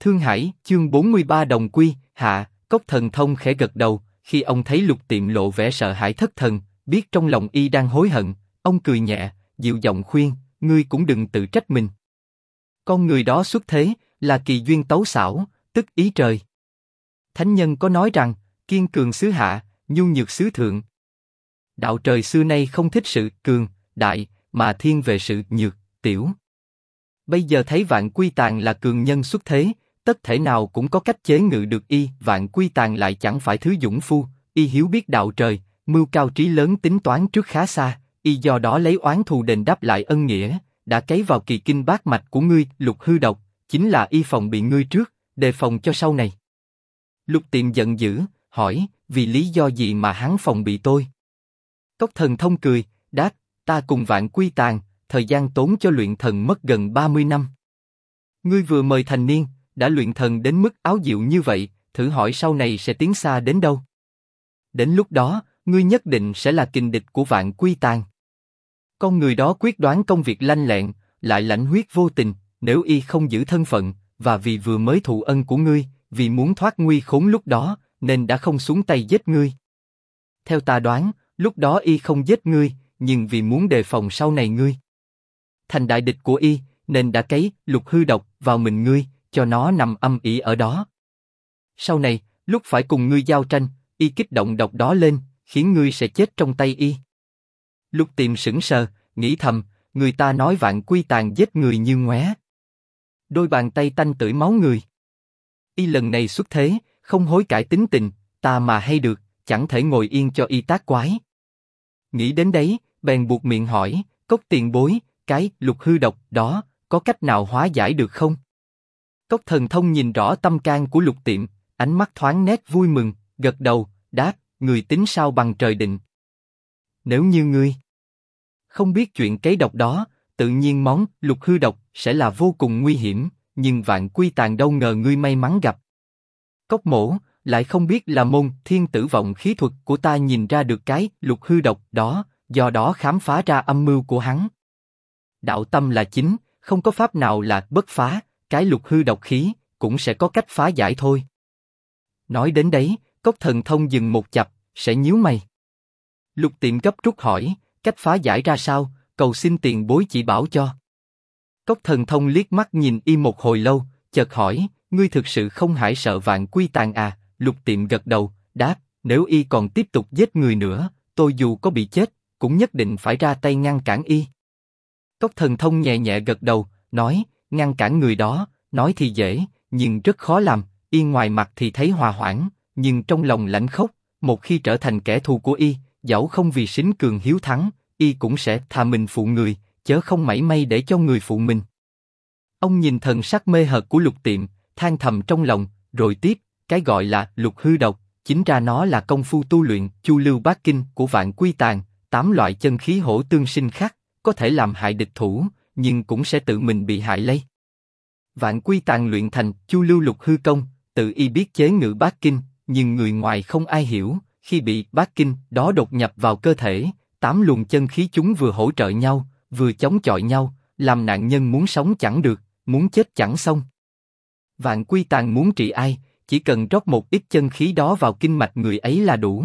Thương Hải, chương 43 đồng quy, hạ. Cốc Thần Thông khẽ gật đầu, khi ông thấy Lục Tiệm lộ vẻ sợ hãi thất thần, biết trong lòng y đang hối hận, ông cười nhẹ, dịu giọng khuyên, ngươi cũng đừng tự trách mình. Con người đó xuất thế, là kỳ duyên tấu xảo, tức ý trời. Thánh nhân có nói rằng, kiên cường xứ hạ, nhu nhược xứ thượng. Đạo trời xưa nay không thích sự cường, đại, mà thiên về sự nhược, tiểu. Bây giờ thấy Vạn Quy Tàng là cường nhân xuất thế, tất thể nào cũng có cách chế ngự được y. Vạn Quy Tàng lại chẳng phải thứ dũng phu, y hiếu biết đạo trời, mưu cao trí lớn, tính toán trước khá xa, y do đó lấy oán thù đền đáp lại ân nghĩa, đã cấy vào kỳ kinh bát mạch của ngươi. Lục hư độc, chính là y phòng bị ngươi trước, đề phòng cho sau này. Lục Tiệm giận dữ, hỏi, vì lý do gì mà hắn phòng bị tôi? Cốc Thần Thông cười, đáp, ta cùng Vạn Quy Tàng, thời gian tốn cho luyện thần mất gần 30 năm. Ngươi vừa mời thành niên, đã luyện thần đến mức áo diệu như vậy, thử hỏi sau này sẽ tiến xa đến đâu? Đến lúc đó, ngươi nhất định sẽ là kình địch của Vạn Quy Tàng. Con người đó quyết đoán công việc lanh lẹn, lại lãnh huyết vô tình, nếu y không giữ thân phận, và vì vừa mới thụ ân của ngươi, vì muốn thoát nguy khốn lúc đó, nên đã không xuống tay giết ngươi. Theo ta đoán, lúc đó y không giết ngươi, nhưng vì muốn đề phòng sau này ngươi thành đại địch của y, nên đã cấy lục hư độc vào mình ngươi, cho nó nằm âm ỉ ở đó. Sau này, lúc phải cùng ngươi giao tranh, y kích động độc đó lên, khiến ngươi sẽ chết trong tay y. Lục Tiệm sững sờ, nghĩ thầm, người ta nói Vạn Quy Tàng giết người như ngoé. Đôi bàn tay tanh tưởi máu người. Y lần này xuất thế, không hối cải tính tình, ta mà hay được, chẳng thể ngồi yên cho y tác quái. Nghĩ đến đấy, bèn buộc miệng hỏi, Cốc tiền bối, cái lục hư độc đó, có cách nào hóa giải được không? Cốc Thần Thông nhìn rõ tâm can của Lục Tiệm, ánh mắt thoáng nét vui mừng, gật đầu, đáp, người tính sao bằng trời định. Nếu như ngươi không biết chuyện cấy độc đó, tự nhiên món lục hư độc sẽ là vô cùng nguy hiểm, nhưng Vạn Quy Tàng đâu ngờ ngươi may mắn gặp. Cốc mỗ, lại không biết là môn thiên tử vọng khí thuật của ta nhìn ra được cái lục hư độc đó, do đó khám phá ra âm mưu của hắn. Đạo tâm là chính, không có pháp nào là bất phá, cái lục hư độc khí, cũng sẽ có cách phá giải thôi. Nói đến đấy, Cốc Thần Thông dừng một chập, sẽ nhíu mày. Lục Tiệm gấp rút hỏi, cách phá giải ra sao, cầu xin tiền bối chỉ bảo cho. Cốc Thần Thông liếc mắt nhìn y một hồi lâu, chợt hỏi, ngươi thực sự không hãi sợ Vạn Quy Tàng à? Lục Tiệm gật đầu, đáp, nếu y còn tiếp tục giết người nữa, tôi dù có bị chết, cũng nhất định phải ra tay ngăn cản y. Cốc Thần Thông nhẹ nhẹ gật đầu, nói, ngăn cản người đó, nói thì dễ, nhưng rất khó làm. Y ngoài mặt thì thấy hòa hoãn, nhưng trong lòng lạnh khốc. Một khi trở thành kẻ thù của y, dẫu không vì sính cường hiếu thắng, y cũng sẽ thà mình phụ người, chớ không mảy may để cho người phụ mình. Ông nhìn thần sắc mê hoặc của Lục Tiệm, than thầm trong lòng, rồi tiếp, cái gọi là lục hư độc, chính ra nó là công phu tu luyện Chu Lưu Bát Kinh của Vạn Quy Tàng, 8 loại chân khí hỗ tương sinh khắc, có thể làm hại địch thủ, nhưng cũng sẽ tự mình bị hại lây. Vạn Quy Tàng luyện thành Chu Lưu Lục Hư Công, tự y biết chế ngự bát kinh, nhưng người ngoài không ai hiểu. Khi bị bát kinh đó đột nhập vào cơ thể, 8 luồng chân khí chúng vừa hỗ trợ nhau, vừa chống chọi nhau, làm nạn nhân muốn sống chẳng được, muốn chết chẳng xong. Vạn Quy Tàng muốn trị ai, chỉ cần rót một ít chân khí đó vào kinh mạch người ấy là đủ.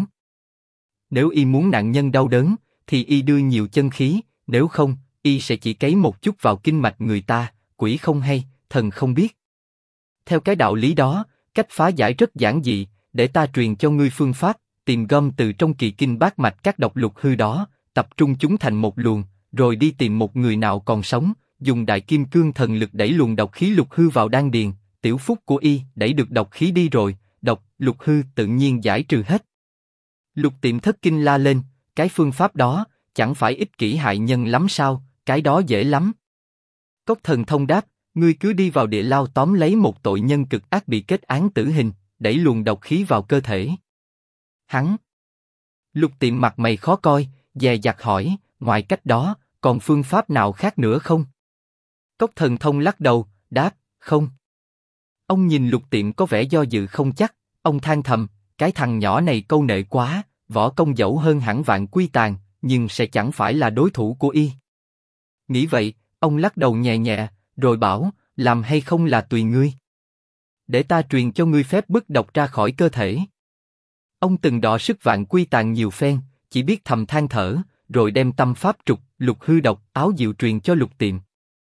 Nếu y muốn nạn nhân đau đớn, thì y đưa nhiều chân khí, nếu không, y sẽ chỉ cấy một chút vào kinh mạch người ta, quỷ không hay, thần không biết. Theo cái đạo lý đó, cách phá giải rất giản dị, để ta truyền cho ngươi phương pháp, tìm gom từ trong kỳ kinh bát mạch các độc lục hư đó, tập trung chúng thành một luồng, rồi đi tìm một người nào còn sống, dùng đại kim cương thần lực đẩy luồng độc khí lục hư vào đan điền, tiểu phúc của y đẩy được độc khí đi rồi, độc lục hư tự nhiên giải trừ hết. Lục Tiệm thất kinh la lên, cái phương pháp đó, chẳng phải ích kỷ hại nhân lắm sao, cái đó dễ lắm. Cốc Thần Thông đáp, ngươi cứ đi vào địa lao tóm lấy một tội nhân cực ác bị kết án tử hình, đẩy luồng độc khí vào cơ thể hắn. Lục Tiệm mặt mày khó coi, dè dặt hỏi, ngoài cách đó, còn phương pháp nào khác nữa không? Cốc Thần Thông lắc đầu, đáp, không. Ông nhìn Lục Tiệm có vẻ do dự không chắc, ông than thầm, cái thằng nhỏ này câu nệ quá, võ công dẫu hơn hẳn Vạn Quy Tàng, nhưng sẽ chẳng phải là đối thủ của y. Nghĩ vậy, ông lắc đầu nhẹ nhẹ, rồi bảo, làm hay không là tùy ngươi. để ta truyền cho ngươi phép bức độc ra khỏi cơ thể. Ông từng đọ sức Vạn Quy Tàng nhiều phen, chỉ biết thầm than thở, rồi đem tâm pháp trục, lục hư độc, áo diệu truyền cho Lục Tiệm.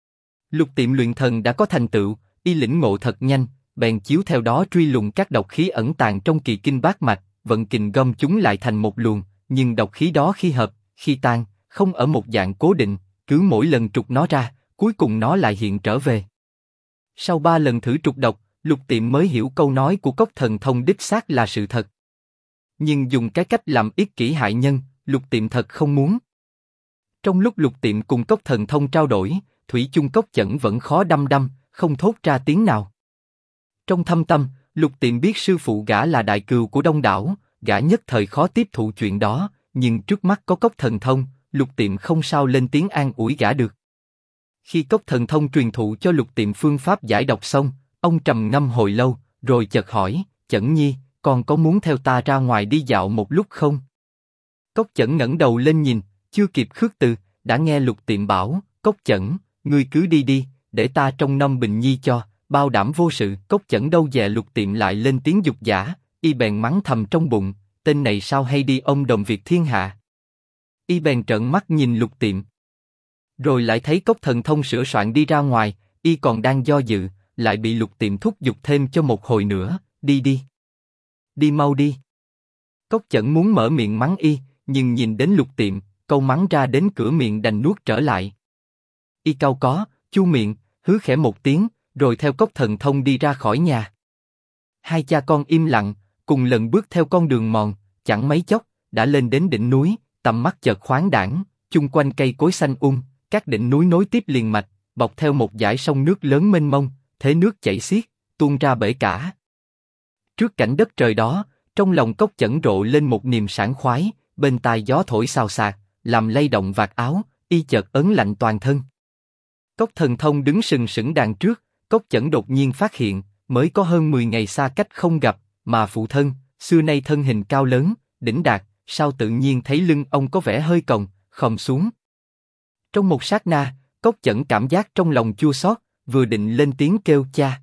Lục Tiệm luyện thần đã có thành tựu, y lĩnh ngộ thật nhanh, bèn chiếu theo đó truy lùng các độc khí ẩn tàng trong kỳ kinh bát mạch, vận kình gom chúng lại thành một luồng, nhưng độc khí đó khi hợp, khi tan, không ở một dạng cố định, cứ mỗi lần trục nó ra, cuối cùng nó lại hiện trở về. Sau 3 lần thử trục độc, Lục Tiệm mới hiểu câu nói của Cốc Thần Thông đích xác là sự thật. Nhưng dùng cái cách làm ích kỷ hại nhân, Lục Tiệm thật không muốn. Trong lúc Lục Tiệm cùng Cốc Thần Thông trao đổi, thủy chung Cốc Chẩn vẫn khó đăm đăm, không thốt ra tiếng nào. Trong thâm tâm, Lục Tiệm biết sư phụ gã là đại cừu của đông đảo, gã nhất thời khó tiếp thụ chuyện đó, nhưng trước mắt có Cốc Thần Thông, Lục Tiệm không sao lên tiếng an ủi gã được. Khi Cốc Thần Thông truyền thụ cho Lục Tiệm phương pháp giải độc xong, ông trầm ngâm hồi lâu, rồi chợt hỏi, Chẩn Nhi, con có muốn theo ta ra ngoài đi dạo một lúc không? Cốc Chẩn ngẩng đầu lên nhìn, chưa kịp khước từ, đã nghe Lục Tiệm bảo, Cốc Chẩn, ngươi cứ đi đi, để ta trông nom Bình Nhi cho, bao đảm vô sự. Cốc Chẩn đâu dè Lục Tiệm lại lên tiếng dục giả, y bèn mắng thầm trong bụng, tên này sao hay đi ông đồm việc thiên hạ. Y bèn trợn mắt nhìn Lục Tiệm. Rồi lại thấy Cốc Thần Thông sửa soạn đi ra ngoài, y còn đang do dự, lại bị Lục Tiệm thúc giục thêm cho một hồi nữa, đi đi. Đi mau đi. Cốc Chẩn muốn mở miệng mắng y, nhưng nhìn đến Lục Tiệm, câu mắng ra đến cửa miệng đành nuốt trở lại. Y cau có, chu miệng, hứ khẽ một tiếng, rồi theo Cốc Thần Thông đi ra khỏi nhà. Hai cha con im lặng, cùng lần bước theo con đường mòn, chẳng mấy chốc đã lên đến đỉnh núi, tầm mắt chợt khoáng đãng, chung quanh cây cối xanh các đỉnh núi nối tiếp liền mạch, bọc theo một dải sông nước lớn mênh mông, thế nước chảy xiết, tuôn ra bể cả. Trước cảnh đất trời đó, trong lòng Cốc Chẩn rộ lên một niềm sảng khoái, bên tai gió thổi xào xạc, làm lay động vạt áo, y chợt ớn lạnh toàn thân. Cốc Thần Thông đứng sừng sững đằng trước, Cốc Chẩn đột nhiên phát hiện, mới có hơn 10 ngày xa cách không gặp, mà phụ thân, xưa nay thân hình cao lớn, đỉnh đạt, sao tự nhiên thấy lưng ông có vẻ hơi còng, khom xuống. Trong một sát na, Cốc Chẩn cảm giác trong lòng chua xót, vừa định lên tiếng kêu cha.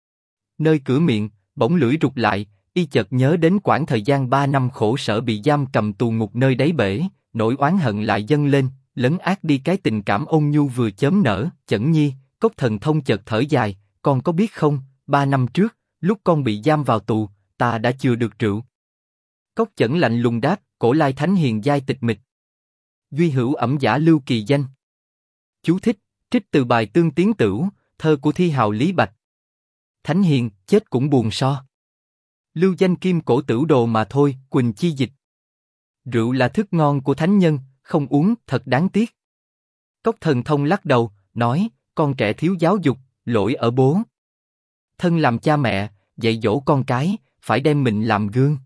Nơi cửa miệng, bỗng lưỡi rụt lại, y chợt nhớ đến quãng thời gian 3 năm khổ sở bị giam cầm tù ngục nơi đáy bể, nỗi oán hận lại dâng lên, lấn át đi cái tình cảm ôn nhu vừa chớm nở. Chẩn Nhi, Cốc Thần Thông chợt thở dài, con có biết không, 3 năm trước, lúc con bị giam vào tù, ta đã chừa được rượu. Cốc Chẩn lạnh lùng đáp, cổ lai thánh hiền giai tịch mịch. Duy hữu ẩm giả lưu kỳ danh. Chú thích, trích từ bài Tương Tiến Tửu, thơ của thi hào Lý Bạch. Thánh hiền, chết cũng buồn so. Lưu danh kim cổ tửu đồ mà thôi, Quỳnh chi dịch. Rượu là thức ngon của thánh nhân, không uống, thật đáng tiếc. Cốc Thần Thông lắc đầu, nói, con trẻ thiếu giáo dục, lỗi ở bố. Thân làm cha mẹ, dạy dỗ con cái, phải đem mình làm gương.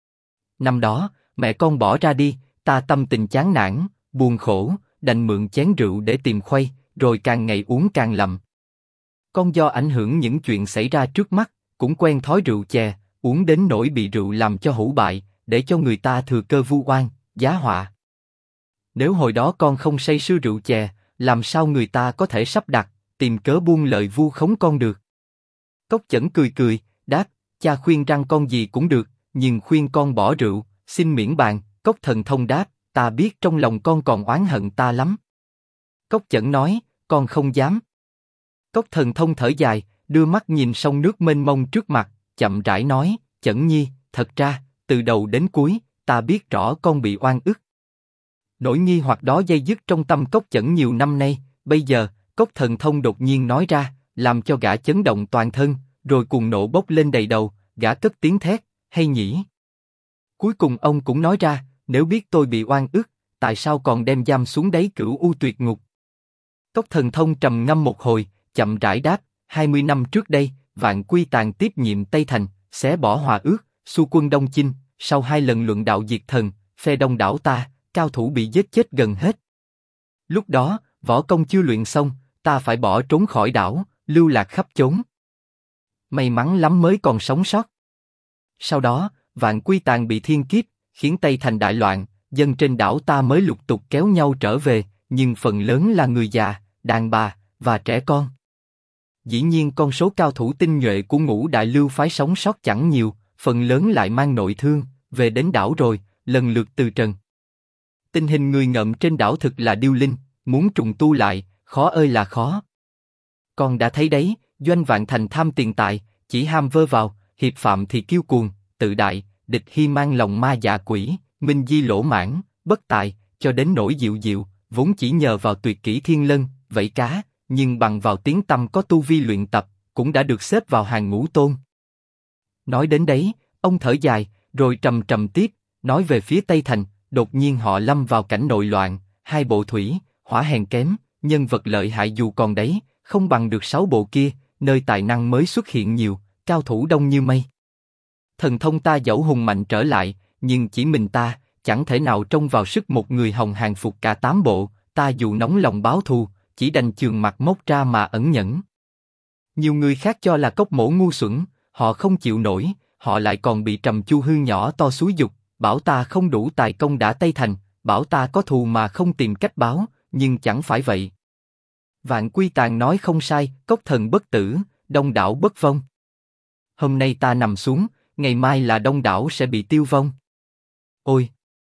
Năm đó, mẹ con bỏ ra đi, ta tâm tình chán nản, buồn khổ, đành mượn chén rượu để tìm khuây, rồi càng ngày uống càng lầm. Con do ảnh hưởng những chuyện xảy ra trước mắt, cũng quen thói rượu chè, uống đến nỗi bị rượu làm cho hủ bại, để cho người ta thừa cơ vu oan, giá họa. Nếu hồi đó con không say sưa rượu chè, làm sao người ta có thể sắp đặt, tìm cớ buông lời vu khống con được? Cốc Chẩn cười cười, đáp, cha khuyên rằng con gì cũng được, nhưng khuyên con bỏ rượu, xin miễn bàn. Cốc Thần Thông đáp, ta biết trong lòng con còn oán hận ta lắm. Cốc Chẩn nói, con không dám. Cốc Thần Thông thở dài, đưa mắt nhìn sông nước mênh mông trước mặt, chậm rãi nói, Chẩn Nhi, thật ra, từ đầu đến cuối, ta biết rõ con bị oan ức. Nỗi nghi hoặc đó dây dứt trong tâm Cốc Chẩn nhiều năm nay, bây giờ, Cốc Thần Thông đột nhiên nói ra, làm cho gã chấn động toàn thân, rồi cuồng nộ bốc lên đầy đầu, gã cất tiếng thét, hay nhỉ? Cuối cùng ông cũng nói ra, nếu biết tôi bị oan ức, tại sao còn đem giam xuống đáy Cửu U Tuyệt Ngục? Cốc Thần Thông trầm ngâm một hồi, chậm rãi đáp, 20 năm trước đây, Vạn Quy Tàng tiếp nhiệm Tây Thành, xé bỏ hòa ước, xu quân Đông Chinh, sau 2 lần luận đạo diệt thần, phe đông đảo ta, cao thủ bị giết chết gần hết. Lúc đó, võ công chưa luyện xong, ta phải bỏ trốn khỏi đảo, lưu lạc khắp chốn. May mắn lắm mới còn sống sót. Sau đó, Vạn Quy Tàng bị thiên kiếp, khiến Tây Thành đại loạn, dân trên đảo ta mới lục tục kéo nhau trở về, nhưng phần lớn là người già, đàn bà và trẻ con. Dĩ nhiên con số cao thủ tinh nhuệ của Ngũ Đại Lưu phái sống sót chẳng nhiều, phần lớn lại mang nội thương, về đến đảo rồi, lần lượt từ trần. Tình hình người ngợm trên đảo thực là điêu linh, muốn trùng tu lại, khó ơi là khó. Con đã thấy đấy, Doanh Vạn Thành tham tiền tài, chỉ ham vơ vào, hiệp phạm thì kiêu cuồng, tự đại, địch hy mang lòng ma dạ quỷ, minh di lỗ mãn, bất tài, cho đến nỗi Diệu Diệu, vốn chỉ nhờ vào tuyệt kỹ thiên lân, vẫy cá, nhưng bằng vào tiếng tăm có tu vi luyện tập, cũng đã được xếp vào hàng ngũ tôn. Nói đến đấy, ông thở dài, rồi trầm trầm tiếp, nói về phía Tây Thành, đột nhiên họ lâm vào cảnh nội loạn, hai bộ thủy, hỏa hèn kém, nhân vật lợi hại dù còn đấy, không bằng được 6 bộ kia, nơi tài năng mới xuất hiện nhiều, cao thủ đông như mây. Thần thông ta dẫu hùng mạnh trở lại, nhưng chỉ mình ta, chẳng thể nào trông vào sức một người hồng hàng phục cả 8 bộ, ta dù nóng lòng báo thù, chỉ đành chườm mặt móc ra mà ẩn nhẫn. Nhiều người khác cho là Cốc Mỗ ngu xuẩn, họ không chịu nổi, họ lại còn bị Trầm Chu Hư nhỏ to xúi giục, bảo ta không đủ tài công đã Tây Thành, bảo ta có thù mà không tìm cách báo, nhưng chẳng phải vậy. Vạn Quy Tàng nói không sai, Cốc Thần bất tử, Đông đảo bất vong. Hôm nay ta nằm xuống, ngày mai là Đông đảo sẽ bị tiêu vong. Ôi!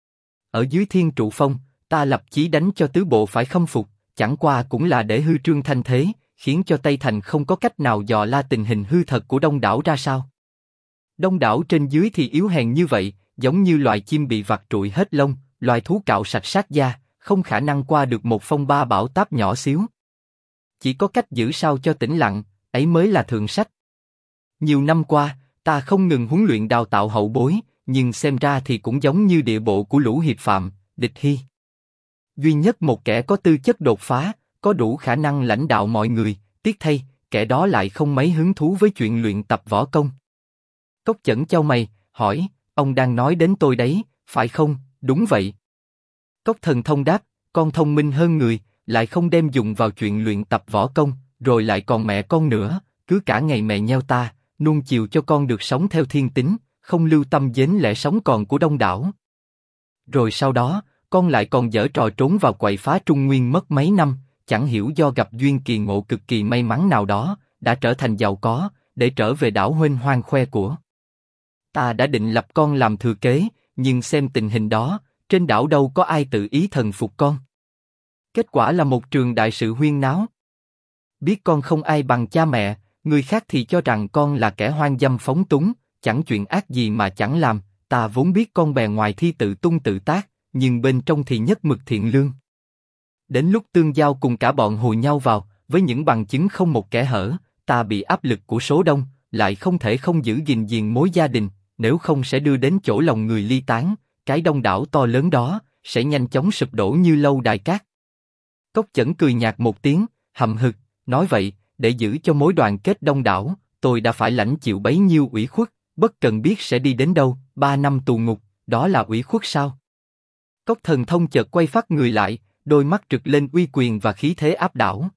Ở dưới Thiên Trụ Phong, ta lập chí đánh cho tứ bộ phải khâm phục, chẳng qua cũng là để hư trương thanh thế, khiến cho Tây Thành không có cách nào dò la tình hình hư thật của Đông đảo ra sao. Đông đảo trên dưới thì yếu hèn như vậy, giống như loài chim bị vặt trụi hết lông, loài thú cạo sạch xác da, không khả năng qua được một phong ba bão táp nhỏ xíu. Chỉ có cách giữ sao cho tĩnh lặng, ấy mới là thượng sách. Nhiều năm qua, ta không ngừng huấn luyện đào tạo hậu bối, nhưng xem ra thì cũng giống như địa bộ của lũ hiệp phạm, địch hy. Duy nhất một kẻ có tư chất đột phá, có đủ khả năng lãnh đạo mọi người, tiếc thay, kẻ đó lại không mấy hứng thú với chuyện luyện tập võ công. Cốc Chẩn chau mày, hỏi, ông đang nói đến tôi đấy, phải không? Đúng vậy. Cốc Thần Thông đáp, con thông minh hơn người, lại không đem dùng vào chuyện luyện tập võ công, rồi lại còn mẹ con nữa, cứ cả ngày mẹ nheo ta, nuông chiều cho con được sống theo thiên tính, không lưu tâm đến lẽ sống còn của Đông đảo. Rồi sau đó, con lại còn giở trò trốn vào quậy phá Trung Nguyên mất mấy năm, chẳng hiểu do gặp duyên kỳ ngộ cực kỳ may mắn nào đó, đã trở thành giàu có, để trở về đảo huênh hoang khoe của. Ta đã định lập con làm thừa kế, nhưng xem tình hình đó, trên đảo đâu có ai tự ý thần phục con. Kết quả là một trường đại sự huyên náo. Biết con không ai bằng cha mẹ, người khác thì cho rằng con là kẻ hoang dâm phóng túng, chẳng chuyện ác gì mà chẳng làm. Ta vốn biết con bề ngoài thi tự tung tự tác, nhưng bên trong thì nhất mực thiện lương. Đến lúc tương giao cùng cả bọn hùi nhau vào, với những bằng chứng không một kẽ hở, ta bị áp lực của số đông, lại không thể không giữ gìn giền mối gia đình, nếu không sẽ đưa đến chỗ lòng người ly tán, cái Đông đảo to lớn đó sẽ nhanh chóng sụp đổ như lâu đài cát. Cốc Chẩn cười nhạt một tiếng, hậm hực, nói vậy, để giữ cho mối đoàn kết Đông đảo, tôi đã phải lãnh chịu bấy nhiêu ủy khuất, bất cần biết sẽ đi đến đâu, 3 năm tù ngục, đó là ủy khuất sao? Cốc Thần Thông chợt quay phát người lại, đôi mắt rực lên uy quyền và khí thế áp đảo.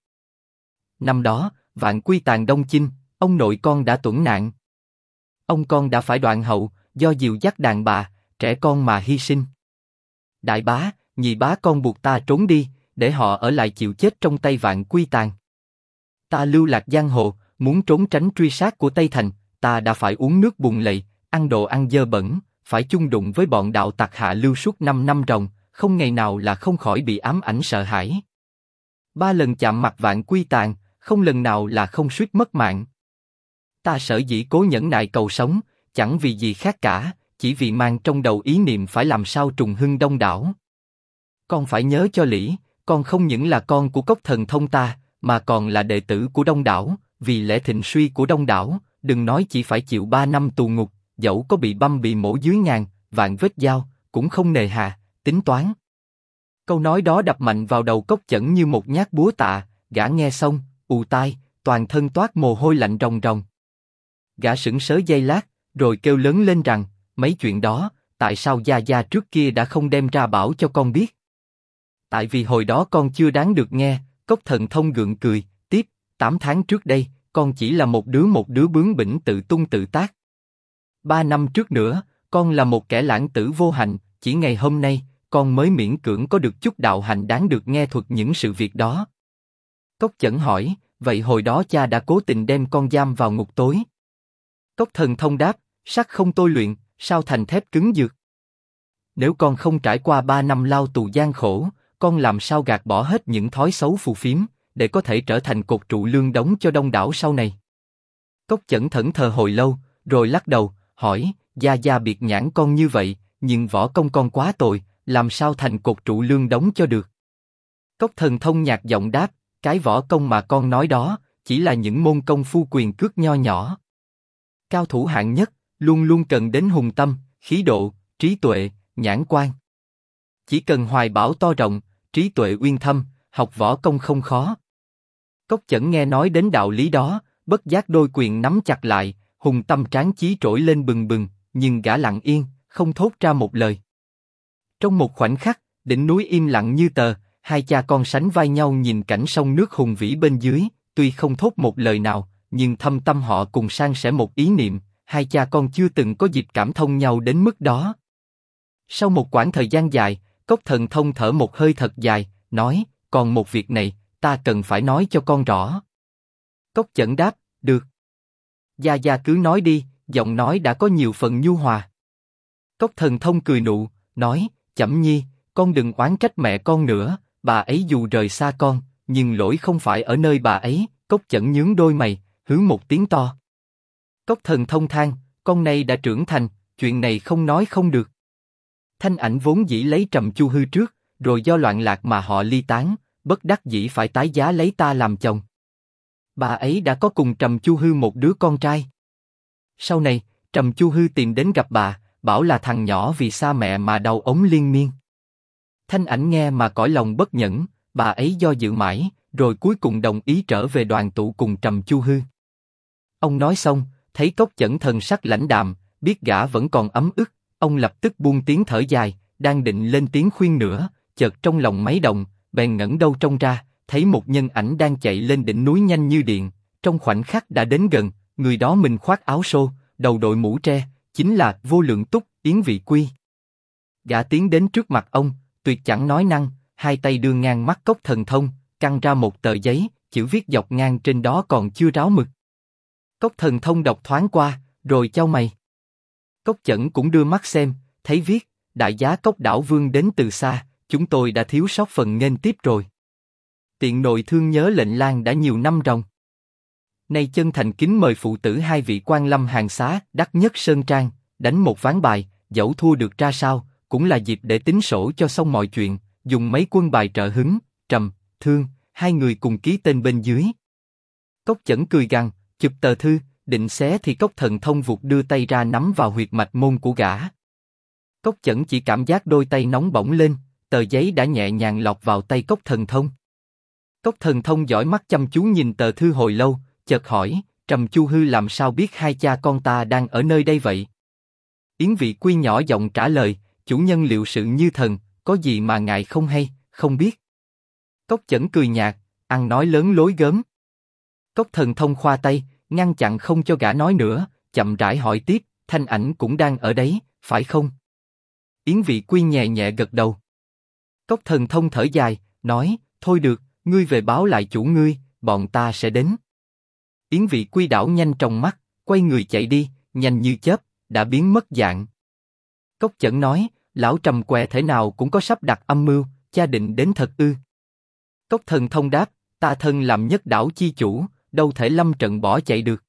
Năm đó, Vạn Quy Tàng đông chinh, ông nội con đã tuẫn nạn. Ông con đã phải đoạn hậu, do dìu dắt đàn bà, trẻ con mà hy sinh. Đại bá, nhị bá con buộc ta trốn đi, để họ ở lại chịu chết trong tay Vạn Quy Tàng. Ta lưu lạc giang hồ, muốn trốn tránh truy sát của Tây Thành, ta đã phải uống nước bùn lầy, ăn đồ ăn dơ bẩn, phải chung đụng với bọn đạo tặc hạ lưu suốt 5 năm ròng, không ngày nào là không khỏi bị ám ảnh sợ hãi. 3 lần chạm mặt Vạn Quy Tàng, không lần nào là không suýt mất mạng. Ta sở dĩ cố nhẫn nại cầu sống, chẳng vì gì khác cả, chỉ vì mang trong đầu ý niệm phải làm sao trùng hưng Đông đảo. Con phải nhớ cho lỹ, con không những là con của Cốc Thần Thông ta, mà còn là đệ tử của Đông đảo, vì lẽ thịnh suy của Đông đảo, đừng nói chỉ phải chịu 3 năm tù ngục, dẫu có bị băm bị mổ dưới ngàn, vạn vết dao, cũng không nề hà, tính toán. Câu nói đó đập mạnh vào đầu Cốc Chẩn như một nhát búa tạ, gã nghe xong, ù tai, toàn thân toát mồ hôi lạnh ròng ròng. Gã sững sờ giây lát, rồi kêu lớn lên rằng, mấy chuyện đó, tại sao Gia Gia trước kia đã không đem ra bảo cho con biết? Tại vì hồi đó con chưa đáng được nghe. Cốc Thần Thông gượng cười, tiếp, 8 tháng trước đây, con chỉ là một đứa bướng bỉnh tự tung tự tác. 3 năm trước nữa, con là một kẻ lãng tử vô hạnh, chỉ ngày hôm nay, con mới miễn cưỡng có được chút đạo hạnh đáng được nghe thuật những sự việc đó. Cốc Chẩn hỏi, vậy hồi đó cha đã cố tình đem con giam vào ngục tối. Cốc Thần Thông đáp, sắt không tôi luyện, sao thành thép cứng dược. Nếu con không trải qua 3 năm lao tù gian khổ, con làm sao gạt bỏ hết những thói xấu phù phiếm, để có thể trở thành cột trụ lương đống cho đông đảo sau này. Cốc Chẩn thẫn thờ hồi lâu, rồi lắc đầu, hỏi, gia gia biệt nhãn con như vậy, nhưng võ công con quá tồi, làm sao thành cột trụ lương đống cho được. Cốc Thần Thông nhạt giọng đáp, cái võ công mà con nói đó, chỉ là những môn công phu quyền cước nho nhỏ. Cao thủ hạng nhất, luôn luôn cần đến hùng tâm, khí độ, trí tuệ, nhãn quan. Chỉ cần hoài bão to rộng, trí tuệ uyên thâm, học võ công không khó. Cốc Chẩn nghe nói đến đạo lý đó, bất giác đôi quyền nắm chặt lại, hùng tâm tráng chí trỗi lên bừng bừng, nhưng gã lặng yên, không thốt ra một lời. Trong một khoảnh khắc, đỉnh núi im lặng như tờ, hai cha con sánh vai nhau nhìn cảnh sông nước hùng vĩ bên dưới, tuy không thốt một lời nào, nhưng thâm tâm họ cùng san sẻ một ý niệm, hai cha con chưa từng có dịp cảm thông nhau đến mức đó. Sau một quãng thời gian dài, Cốc Thần Thông thở một hơi thật dài, nói, còn một việc này, ta cần phải nói cho con rõ. Cốc Chẩn đáp, được. Gia gia cứ nói đi, giọng nói đã có nhiều phần nhu hòa. Cốc Thần Thông cười nụ, nói, Chẩm Nhi, con đừng oán trách mẹ con nữa, bà ấy dù rời xa con, nhưng lỗi không phải ở nơi bà ấy. Cốc Chẩn nhướng đôi mày, hứ một tiếng to. Cốc Thần Thông than, con này đã trưởng thành, chuyện này không nói không được. Thanh Ảnh vốn dĩ lấy Trầm Chu Hư trước, rồi do loạn lạc mà họ ly tán, bất đắc dĩ phải tái giá lấy ta làm chồng. Bà ấy đã có cùng Trầm Chu Hư một đứa con trai. Sau này, Trầm Chu Hư tìm đến gặp bà, bảo là thằng nhỏ vì xa mẹ mà đau ống liên miên. Thanh Ảnh nghe mà cõi lòng bất nhẫn, bà ấy do dự mãi, rồi cuối cùng đồng ý trở về đoàn tụ cùng Trầm Chu Hư. Ông nói xong, thấy Cốc Chẩn thần sắc lãnh đạm, biết gã vẫn còn ấm ức, ông lập tức buông tiếng thở dài, đang định lên tiếng khuyên nữa, chợt trong lòng máy động, bèn ngẩng đầu trông ra, thấy một nhân ảnh đang chạy lên đỉnh núi nhanh như điện, trong khoảnh khắc đã đến gần, người đó mình khoác áo xô, đầu đội mũ tre, chính là Vô Lượng Túc, Yến Vị Quy. Gã tiến đến trước mặt ông, tuyệt chẳng nói năng, hai tay đưa ngang mắt Cốc Thần Thông, căng ra một tờ giấy, chữ viết dọc ngang trên đó còn chưa ráo mực. Cốc Thần Thông đọc thoáng qua, rồi chau mày. Cốc Chẩn cũng đưa mắt xem, thấy viết, đại giá Cốc Đảo Vương đến từ xa, chúng tôi đã thiếu sót phần nghênh tiếp rồi. Tiện nội thương nhớ lệnh lang đã nhiều năm ròng. Nay chân thành kính mời phụ tử hai vị quan lâm hàng xá, đắc nhất sơn trang, đánh một ván bài, dẫu thua được ra sao, cũng là dịp để tính sổ cho xong mọi chuyện, dùng mấy quân bài trợ hứng, Trầm, Thương, hai người cùng ký tên bên dưới. Cốc Chẩn cười gằn, chụp tờ thư, định xé thì Cốc Thần Thông vụt đưa tay ra nắm vào huyệt mạch môn của gã. Cốc Chẩn chỉ cảm giác đôi tay nóng bỏng lên, tờ giấy đã nhẹ nhàng lọt vào tay Cốc Thần Thông. Cốc Thần Thông dõi mắt chăm chú nhìn tờ thư hồi lâu, chợt hỏi, Trầm Chu Hư làm sao biết hai cha con ta đang ở nơi đây vậy? Yến Vị Quy nhỏ giọng trả lời, chủ nhân liệu sự như thần, có gì mà ngài không hay, không biết. Cốc Chẩn cười nhạt, ăn nói lớn lối gớm. Cốc Thần Thông khoa tay, ngăn chặn không cho gã nói nữa, chậm rãi hỏi tiếp, Thanh Ảnh cũng đang ở đấy, phải không? Yến Vị Quy nhẹ nhẹ gật đầu. Cốc Thần Thông thở dài, nói, thôi được, ngươi về báo lại chủ ngươi, bọn ta sẽ đến. Yến Vị Quy đảo nhanh trong mắt, quay người chạy đi, nhanh như chớp, đã biến mất dạng. Cốc Chẩn nói, lão Trầm què thể nào cũng có sắp đặt âm mưu, cha định đến thật ư? Cốc Thần Thông đáp, ta thân làm nhất đảo chi chủ, đâu thể lâm trận bỏ chạy được.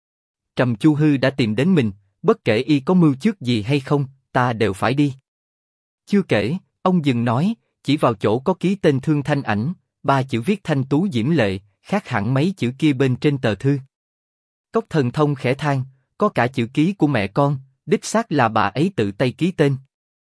Trầm Chu Hư đã tìm đến mình, bất kể y có mưu trước gì hay không, ta đều phải đi. Chưa kể, ông dừng nói, chỉ vào chỗ có ký tên Thương Thanh Ảnh, 3 chữ viết thanh tú diễm lệ, khác hẳn mấy chữ kia bên trên tờ thư. Cốc Thần Thông khẽ than, có cả chữ ký của mẹ con, đích xác là bà ấy tự tay ký tên.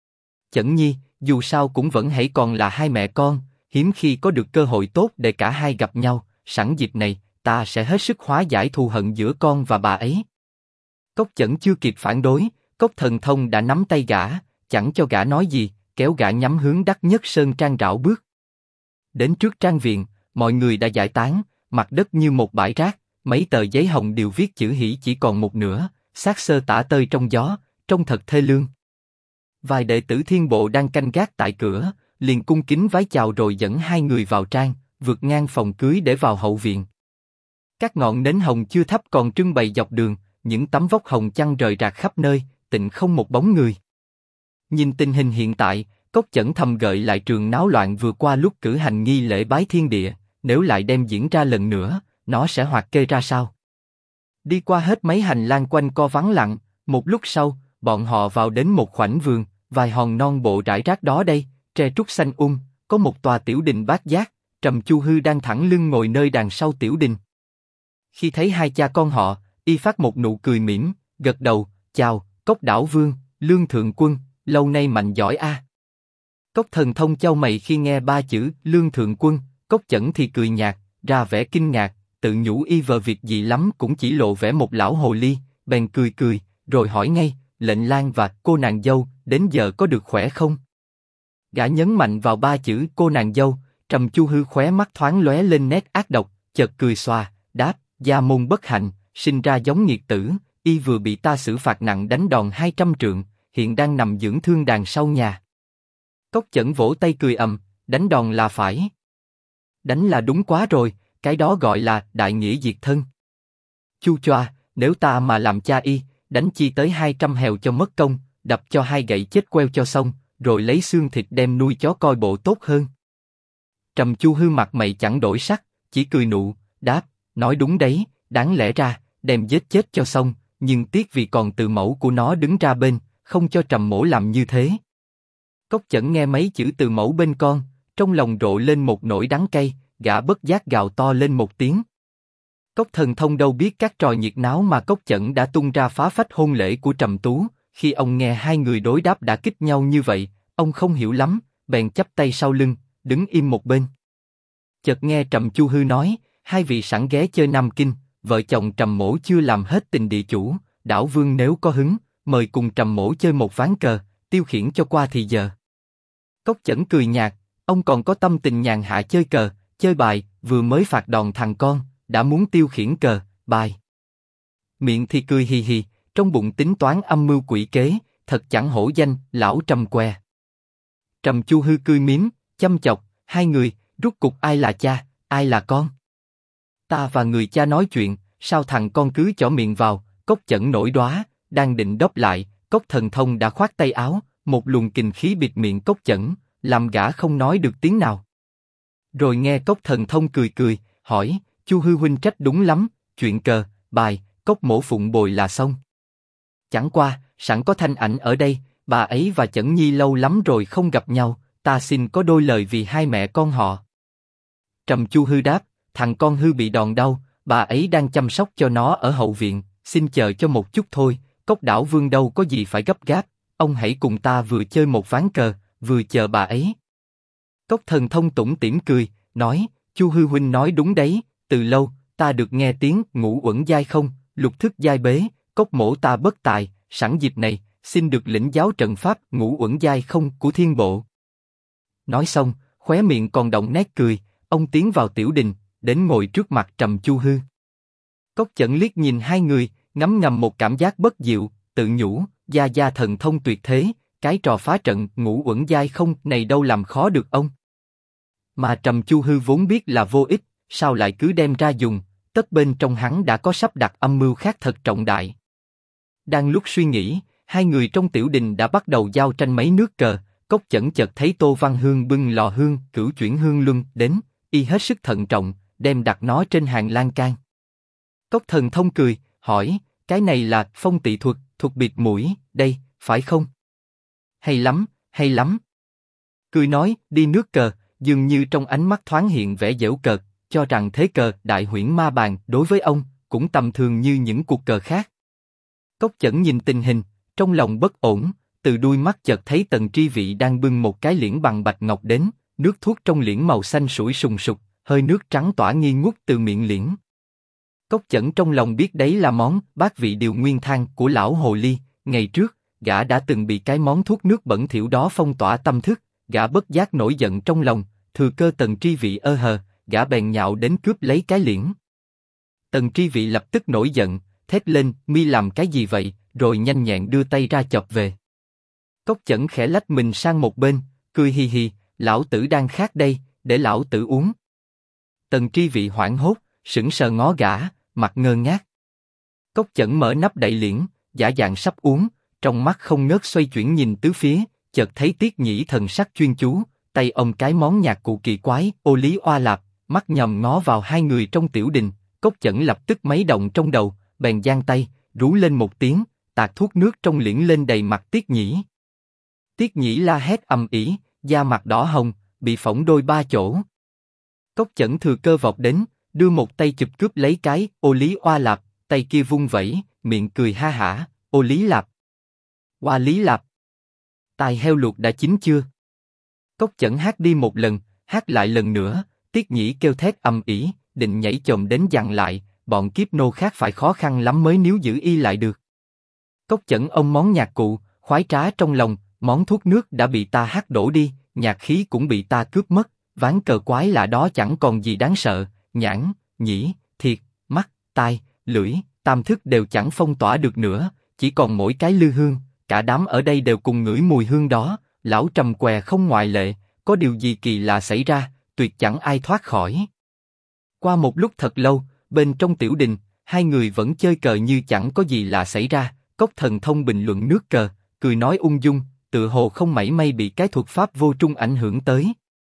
Chẩn Nhi, dù sao cũng vẫn hãy còn là hai mẹ con, hiếm khi có được cơ hội tốt để cả hai gặp nhau, sẵn dịp này, ta sẽ hết sức hóa giải thù hận giữa con và bà ấy. Cốc Chẩn chưa kịp phản đối, Cốc Thần Thông đã nắm tay gã, chẳng cho gã nói gì, kéo gã nhắm hướng Đắc Nhất Sơn Trang rảo bước. Đến trước trang viện, mọi người đã giải tán, mặt đất như một bãi rác, mấy tờ giấy hồng đều viết chữ hỷ chỉ còn một nửa, xác xơ tả tơi trong gió, trông thật thê lương. Vài đệ tử Thiên Bộ đang canh gác tại cửa, liền cung kính vái chào rồi dẫn hai người vào trang, vượt ngang phòng cưới để vào hậu viện. Các ngọn nến hồng chưa thắp còn trưng bày dọc đường, những tấm vóc hồng chăn rời rạc khắp nơi, tịnh không một bóng người. Nhìn tình hình hiện tại, Cốc Chẩn thầm gợi lại trường náo loạn vừa qua lúc cử hành nghi lễ bái thiên địa, nếu lại đem diễn ra lần nữa, nó sẽ hoạt kê ra sao? Đi qua hết mấy hành lang quanh co vắng lặng, một lúc sau, bọn họ vào đến một khoảnh vườn, vài hòn non bộ rải rác đó đây, tre trúc xanh có một tòa tiểu đình bát giác, Trầm Chu Hư đang thẳng lưng ngồi nơi đằng sau tiểu đình. Khi thấy hai cha con họ, y phát một nụ cười mỉm, gật đầu, chào, Cốc Đảo Vương, Lương Thượng Quân, lâu nay mạnh giỏi a. Cốc Thần Thông chau mày khi nghe ba chữ Lương Thượng Quân, Cốc Chẩn thì cười nhạt, ra vẻ kinh ngạc, tự nhủ y vờ việc gì lắm cũng chỉ lộ vẻ một lão hồ ly, bèn cười, rồi hỏi ngay, Lệnh Lang và cô nàng dâu, đến giờ có được khỏe không? Gã nhấn mạnh vào ba chữ cô nàng dâu, Trầm Chu Hư khóe mắt thoáng lóe lên nét ác độc, chợt cười xòa, đáp, gia môn bất hạnh, sinh ra giống nghiệt tử, y vừa bị ta xử phạt nặng đánh đòn 200 trượng, hiện đang nằm dưỡng thương đàn sau nhà. Cốc Chẩn vỗ tay cười ầm, đánh đòn là phải. Đánh là đúng quá rồi, cái đó gọi là đại nghĩa diệt thân. Chu choa, nếu ta mà làm cha y, đánh chi tới 200 hèo cho mất công, đập cho 2 gậy chết queo cho xong, rồi lấy xương thịt đem nuôi chó coi bộ tốt hơn. Trầm Chu Hư mặt mày chẳng đổi sắc, chỉ cười nụ, đáp, nói đúng đấy, đáng lẽ ra, đem giết chết cho xong, nhưng tiếc vì còn từ mẫu của nó đứng ra bên, không cho Trầm mỗ làm như thế. Cốc Chẩn nghe mấy chữ từ mẫu bên con, trong lòng rộ lên một nỗi đắng cay, gã bất giác gào to lên một tiếng. Cốc Thần Thông đâu biết các trò nhiệt náo mà Cốc Chẩn đã tung ra phá phách hôn lễ của Trầm Tú, khi ông nghe hai người đối đáp đã kích nhau như vậy, ông không hiểu lắm, bèn chắp tay sau lưng, đứng im một bên. Chợt nghe Trầm Chu Hư nói, hai vị sẵn ghé chơi Nam Kinh, vợ chồng Trầm mỗ chưa làm hết tình địa chủ, Đảo Vương nếu có hứng, mời cùng Trầm mỗ chơi một ván cờ, tiêu khiển cho qua thì giờ. Cốc Chẩn cười nhạt, ông còn có tâm tình nhàn hạ chơi cờ, chơi bài, vừa mới phạt đòn thằng con, đã muốn tiêu khiển cờ, bài. Miệng thì cười hì hì, trong bụng tính toán âm mưu quỷ kế, thật chẳng hổ danh lão Trầm què. Trầm Chu Hư cười mím, chăm chọc, hai người, rốt cục ai là cha, ai là con? Ta và người cha nói chuyện, sao thằng con cứ chỏ miệng vào? Cốc Chẩn nổi đoá, đang định đốc lại, Cốc Thần Thông đã khoát tay áo, một luồng kình khí bịt miệng Cốc Chẩn, làm gã không nói được tiếng nào. Rồi nghe Cốc Thần Thông cười, hỏi, Chu Hư huynh trách đúng lắm, chuyện cờ, bài, Cốc mỗ phụng bồi là xong. Chẳng qua, sẵn có Thanh Ảnh ở đây, bà ấy và Chẩn Nhi lâu lắm rồi không gặp nhau, ta xin có đôi lời vì hai mẹ con họ. Trầm Chu Hư đáp, thằng con Hư bị đòn đau, bà ấy đang chăm sóc cho nó ở hậu viện, xin chờ cho một chút thôi. Cốc Đảo Vương đâu có gì phải gấp gáp, ông hãy cùng ta vừa chơi một ván cờ, vừa chờ bà ấy. Cốc Thần Thông tủm tỉm cười, nói, Chu Hư huynh nói đúng đấy, từ lâu ta được nghe tiếng ngũ uẩn giai không, lục thức giai bế, Cốc mỗ ta bất tài, sẵn dịp này, xin được lĩnh giáo trận pháp ngũ uẩn giai không của Thiên Bộ. Nói xong, khóe miệng còn động nét cười, ông tiến vào tiểu đình, đến ngồi trước mặt Trầm Chu Hư. Cốc Chẩn liếc nhìn hai người, ngấm ngầm một cảm giác bất diệu, tự nhủ, gia thần thông tuyệt thế, cái trò phá trận ngũ uẩn giai không này đâu làm khó được ông. Mà Trầm Chu Hư vốn biết là vô ích, sao lại cứ đem ra dùng, tất bên trong hắn đã có sắp đặt âm mưu khác thật trọng đại. Đang lúc suy nghĩ, hai người trong tiểu đình đã bắt đầu giao tranh mấy nước cờ. Cốc Chẩn chợt thấy Tô Văn Hương bưng lò hương cửu chuyển hương luân đến, y hết sức thận trọng, đem đặt nó trên hàng lan can. Cốc Thần Thông cười, hỏi, cái này là phong tị thuật, thuật bịt mũi, đây, phải không? Hay lắm, hay lắm. Cười nói, đi nước cờ, dường như trong ánh mắt thoáng hiện vẻ giễu cợt, cho rằng thế cờ đại huyễn ma bàn đối với ông cũng tầm thường như những cuộc cờ khác. Cốc Chẩn nhìn tình hình, trong lòng bất ổn. Từ đuôi mắt chợt thấy Tần Tri Vị đang bưng một cái liễn bằng bạch ngọc đến, nước thuốc trong liễn màu xanh sủi sùng sục, hơi nước trắng tỏa nghi ngút từ miệng liễn. Cốc Chẩn trong lòng biết đấy là món bát vị điều nguyên thang của lão hồ ly. Ngày trước, gã đã từng bị cái món thuốc nước bẩn thỉu đó phong tỏa tâm thức, gã bất giác nổi giận trong lòng, thừa cơ Tần Tri Vị ơ hờ, gã bèn nhạo đến cướp lấy cái liễn. Tần Tri Vị lập tức nổi giận, thét lên, mi làm cái gì vậy, rồi nhanh nhẹn đưa tay ra chộp về. Cốc Chẩn khẽ lách mình sang một bên, cười hì hì, lão tử đang khát đây, để lão tử uống. Tần Tri Vị hoảng hốt, sững sờ ngó gã, mặt ngơ ngác. Cốc Chẩn mở nắp đậy liễn, giả dạng sắp uống, trong mắt không ngớt xoay chuyển nhìn tứ phía, chợt thấy Tiết Nhĩ thần sắc chuyên chú, tay ông cái món nhạc cụ kỳ quái, Ô Lý Oa Lạp, mắt nhòm ngó vào hai người trong tiểu đình. Cốc Chẩn lập tức mấy động trong đầu, bèn giang tay, rú lên một tiếng, tạt thuốc nước trong liễn lên đầy mặt Tiết Nhĩ. Tiết Nhĩ la hét ầm ĩ, da mặt đỏ hồng, bị phỏng đôi ba chỗ. Cốc Chẩn thừa cơ vọt đến, đưa một tay chụp cướp lấy cái Ô Lý Oa Lạp, tay kia vung vẩy, miệng cười ha hả, Ô Lý Lạp, Oa Lý Lạp, tài heo luộc đã chín chưa? Cốc Chẩn hát đi một lần, hát lại lần nữa, Tiết Nhĩ kêu thét ầm ĩ, định nhảy chồm đến giằng lại, bọn kiếp nô khác phải khó khăn lắm mới níu giữ y lại được. Cốc Chẩn ông món nhạc cụ, khoái trá trong lòng, món thuốc nước đã bị ta hát đổ đi, nhạc khí cũng bị ta cướp mất, ván cờ quái lạ đó chẳng còn gì đáng sợ, nhãn, nhĩ, thiệt, mắt, tai, lưỡi, tam thức đều chẳng phong tỏa được nữa, chỉ còn mỗi cái lư hương, cả đám ở đây đều cùng ngửi mùi hương đó, lão Trầm Què không ngoại lệ, có điều gì kỳ lạ xảy ra, tuyệt chẳng ai thoát khỏi. Qua một lúc thật lâu, bên trong tiểu đình, hai người vẫn chơi cờ như chẳng có gì lạ xảy ra. Cốc Thần Thông bình luận nước cờ, cười nói ung dung, tự hồ không mảy may bị cái thuật pháp vô trung ảnh hưởng tới.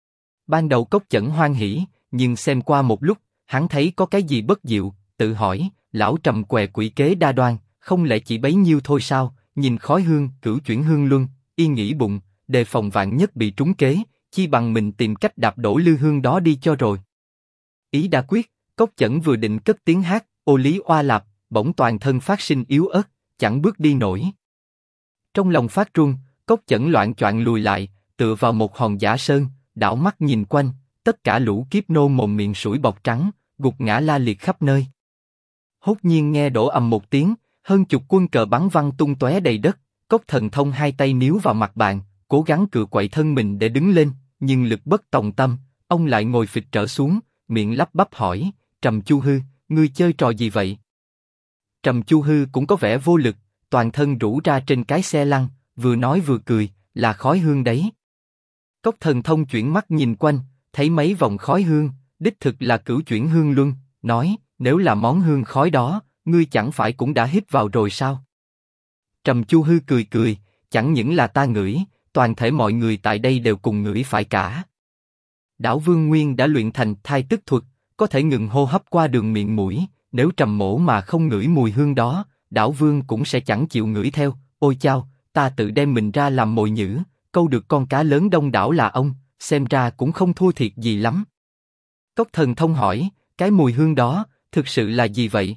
Ban đầu Cốc Chẩn hoan hỉ, nhưng xem qua một lúc, hắn thấy có cái gì bất diệu, tự hỏi, lão Trầm Què quỷ kế đa đoan, không lẽ chỉ bấy nhiêu thôi sao? Nhìn khói hương, cửu chuyển hương luân, y nghĩ bụng, đề phòng vạn nhất bị trúng kế, chi bằng mình tìm cách đạp đổ lư hương đó đi cho rồi. Ý đã quyết, Cốc Chẩn vừa định cất tiếng hát, Ô Lý Oa Lạp, bỗng toàn thân phát sinh yếu ớt, chẳng bước đi nổi. Trong lòng phát run, Cốc Chẩn loạng choạng lùi lại, tựa vào một hòn giả sơn, đảo mắt nhìn quanh, tất cả lũ kiếp nô mồm miệng sủi bọt trắng, gục ngã la liệt khắp nơi. Hốt nhiên nghe đổ ầm một tiếng, hơn chục quân cờ bắn văng tung tóe đầy đất. Cốc Thần Thông hai tay níu vào mặt bàn, cố gắng cựa quậy thân mình để đứng lên, nhưng lực bất tòng tâm, ông lại ngồi phịch trở xuống, miệng lắp bắp hỏi, Trầm Chu Hư, ngươi chơi trò gì vậy? Trầm Chu Hư cũng có vẻ vô lực, toàn thân rũ ra trên cái xe lăn, vừa nói vừa cười, là khói hương đấy. Cốc Thần Thông chuyển mắt nhìn quanh, thấy mấy vòng khói hương, đích thực là cửu chuyển hương luân, nói, nếu là món hương khói đó, ngươi chẳng phải cũng đã hít vào rồi sao? Trầm Chu Hư cười cười, chẳng những là ta ngửi, toàn thể mọi người tại đây đều cùng ngửi phải cả. Đảo Vương Nguyên đã luyện thành thai tức thuật, có thể ngừng hô hấp qua đường miệng mũi, nếu Trầm Mỗ mà không ngửi mùi hương đó, Đảo Vương cũng sẽ chẳng chịu ngửi theo. Ôi chao, ta tự đem mình ra làm mồi nhử, câu được con cá lớn đông đảo là ông, xem ra cũng không thua thiệt gì lắm. Cốc Thần Thông hỏi, cái mùi hương đó, thực sự là gì vậy?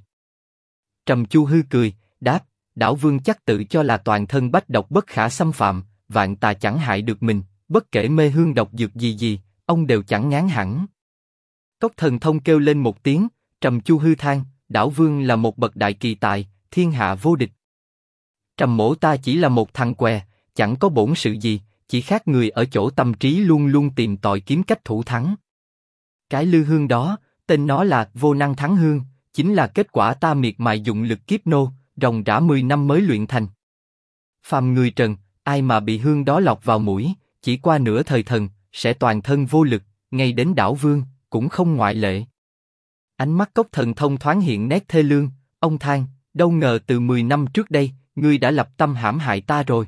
Trầm Chu Hư cười, đáp, Đảo Vương chắc tự cho là toàn thân bách độc bất khả xâm phạm, vạn tà chẳng hại được mình, bất kể mê hương độc dược gì, ông đều chẳng ngán hẳn. Cốc Thần Thông kêu lên một tiếng, Trầm Chu Hư than, Đảo Vương là một bậc đại kỳ tài, thiên hạ vô địch. Trầm Mỗ ta chỉ là một thằng què, chẳng có bổn sự gì, chỉ khác người ở chỗ tâm trí luôn luôn tìm tòi kiếm cách thủ thắng. Cái lư hương đó, tên nó là Vô Năng Thắng Hương, chính là kết quả ta miệt mài dụng lực kiếp nô, ròng rã 10 năm mới luyện thành. Phàm người trần, ai mà bị hương đó lọt vào mũi, chỉ qua nửa thời thần, sẽ toàn thân vô lực, ngay đến Đảo Vương, cũng không ngoại lệ. Ánh mắt Cốc Thần Thông thoáng hiện nét thê lương, ông than, đâu ngờ từ 10 năm trước đây, ngươi đã lập tâm hãm hại ta rồi.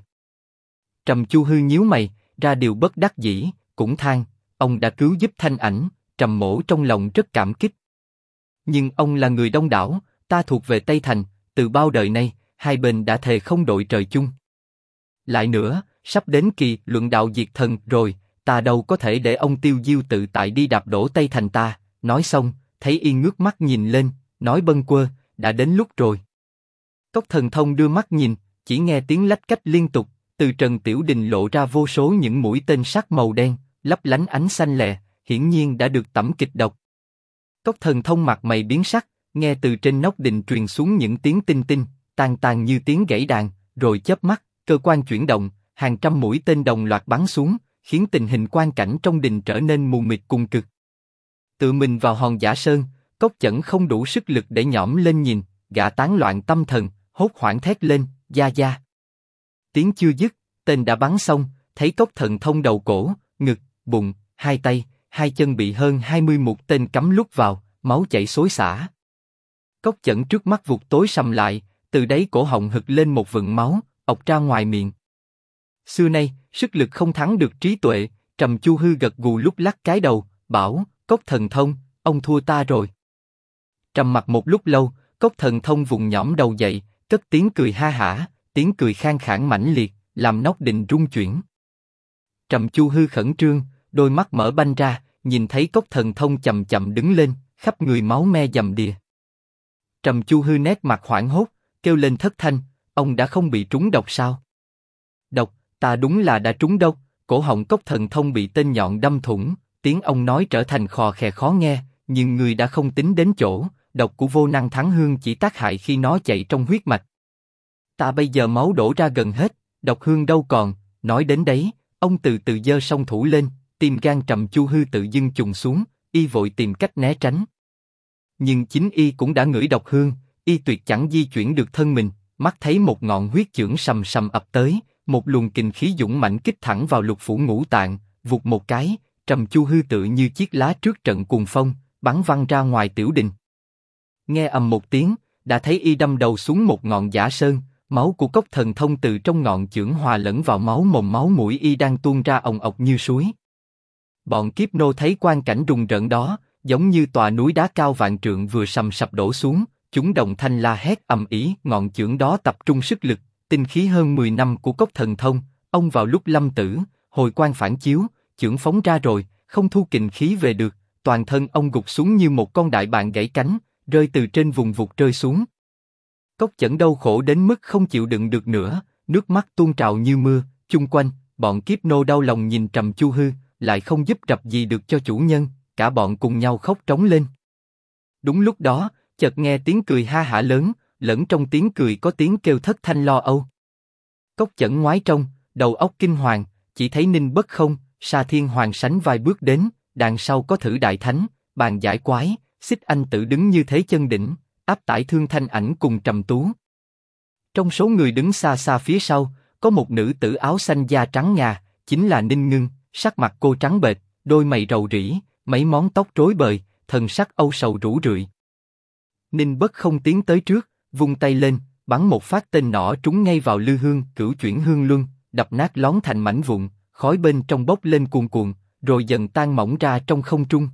Trầm Chu Hư nhíu mày, ra điều bất đắc dĩ, cũng than, ông đã cứu giúp Thanh Ảnh, Trầm Mỗ trong lòng rất cảm kích. Nhưng ông là người Đông Đảo, ta thuộc về Tây Thành, từ bao đời nay, hai bên đã thề không đội trời chung. Lại nữa, sắp đến kỳ luận đạo diệt thần rồi, ta đâu có thể để ông tiêu diêu tự tại đi đạp đổ Tây Thành ta. Nói xong, thấy y ngước mắt nhìn lên, nói bâng quơ, đã đến lúc rồi. Cốc Thần Thông đưa mắt nhìn, chỉ nghe tiếng lách cách liên tục, từ trần tiểu đình lộ ra vô số những mũi tên sắc màu đen, lấp lánh ánh xanh lè, hiển nhiên đã được tẩm kịch độc. Cốc Thần Thông mặt mày biến sắc, nghe từ trên nóc đình truyền xuống những tiếng tinh tinh, tàn tàn như tiếng gãy đàn, rồi chớp mắt, cơ quan chuyển động, hàng trăm mũi tên đồng loạt bắn xuống, khiến tình hình quang cảnh trong đình trở nên mù mịt cùng cực. Tự mình vào hòn giả sơn, Cốc Chẩn không đủ sức lực để nhõm lên nhìn, gã tán loạn tâm thần, hốt hoảng thét lên, gia gia. Tiếng chưa dứt, tên đã bắn xong, thấy Cốc Thần Thông đầu cổ, ngực, bụng, hai tay, hai chân bị hơn 20 mũi tên cắm lút vào, máu chảy xối xả. Cốc Chẩn trước mắt vụt tối sầm lại, từ đáy cổ họng hực lên một vựng máu, ọc ra ngoài miệng. Xưa nay, sức lực không thắng được trí tuệ, Trầm Chu Hư gật gù lúc lắc cái đầu, bảo, Cốc Thần Thông, ông thua ta rồi. Trầm mặc một lúc lâu, Cốc Thần Thông vùng nhõm đầu dậy, cất tiếng cười ha hả, tiếng cười khang khản mãnh liệt, làm nóc đình rung chuyển. Trầm Chu Hư khẩn trương, đôi mắt mở banh ra, nhìn thấy Cốc Thần Thông chậm chậm đứng lên, khắp người máu me dầm đìa. Trầm Chu Hư nét mặt hoảng hốt, kêu lên thất thanh, ông đã không bị trúng độc sao? Độc, ta đúng là đã trúng độc. Cổ họng Cốc Thần Thông bị tên nhọn đâm thủng, tiếng ông nói trở thành khò khè khó nghe, nhưng người đã không tính đến chỗ, độc của vô năng thắng hương chỉ tác hại khi nó chạy trong huyết mạch. Ta bây giờ máu đổ ra gần hết, độc hương đâu còn, nói đến đấy, ông từ từ giơ song thủ lên, tim gan Trầm Chu Hư tự dưng trùng xuống, y vội tìm cách né tránh. Nhưng chính y cũng đã ngửi độc hương, y tuyệt chẳng di chuyển được thân mình, mắt thấy một ngọn huyết chưởng sầm sầm ập tới, một luồng kình khí dũng mãnh kích thẳng vào lục phủ ngũ tạng, vụt một cái, Trầm Chu Hư tự như chiếc lá trước trận cuồng phong, bắn văng ra ngoài tiểu đình. Nghe ầm một tiếng, đã thấy y đâm đầu xuống một ngọn giả sơn, máu của Cốc Thần Thông từ trong ngọn chưởng hòa lẫn vào máu mồm máu mũi y đang tuôn ra ồng ọc như suối. Bọn kiếp nô thấy quang cảnh rùng rợn đó, giống như tòa núi đá cao vạn trượng vừa sầm sập đổ xuống, chúng đồng thanh la hét ầm ĩ. Ngọn chưởng đó tập trung sức lực, tinh khí hơn 10 năm của Cốc Thần Thông, ông vào lúc lâm tử, hồi quang phản chiếu, chưởng phóng ra rồi, không thu kình khí về được, toàn thân ông gục xuống như một con đại bàng gãy cánh, rơi từ trên vùng vụt rơi xuống. Cốc Chẩn đau khổ đến mức không chịu đựng được nữa, nước mắt tuôn trào như mưa. Chung quanh, bọn kiếp nô đau lòng nhìn Trầm Chu Hư, lại không giúp rập gì được cho chủ nhân, cả bọn cùng nhau khóc trống lên. Đúng lúc đó, chợt nghe tiếng cười ha hả lớn, lẫn trong tiếng cười có tiếng kêu thất thanh lo âu. Cốc Chẩn ngoái trông, đầu óc kinh hoàng, chỉ thấy Ninh Bất Không, Sa Thiên Hoàng sánh vai bước đến, đằng sau có Thử Đại Thánh, Bàn Giải Quái, Xích Anh Tử đứng như thế chân đỉnh, áp tải Thương Thanh Ảnh cùng Trầm Tú. Trong số người đứng xa xa phía sau, có một nữ tử áo xanh da trắng ngà, chính là Ninh Ngưng, sắc mặt cô trắng bệch, đôi mày rầu rĩ, mấy món tóc rối bời, thần sắc âu sầu rũ rượi. Ninh Bất Không tiến tới trước, vung tay lên, bắn một phát tên nỏ trúng ngay vào lư hương Cửu Chuyển Hương Luân, đập nát lón thành mảnh vụn, khói bên trong bốc lên cuồn cuộn, rồi dần tan mỏng ra trong không trung.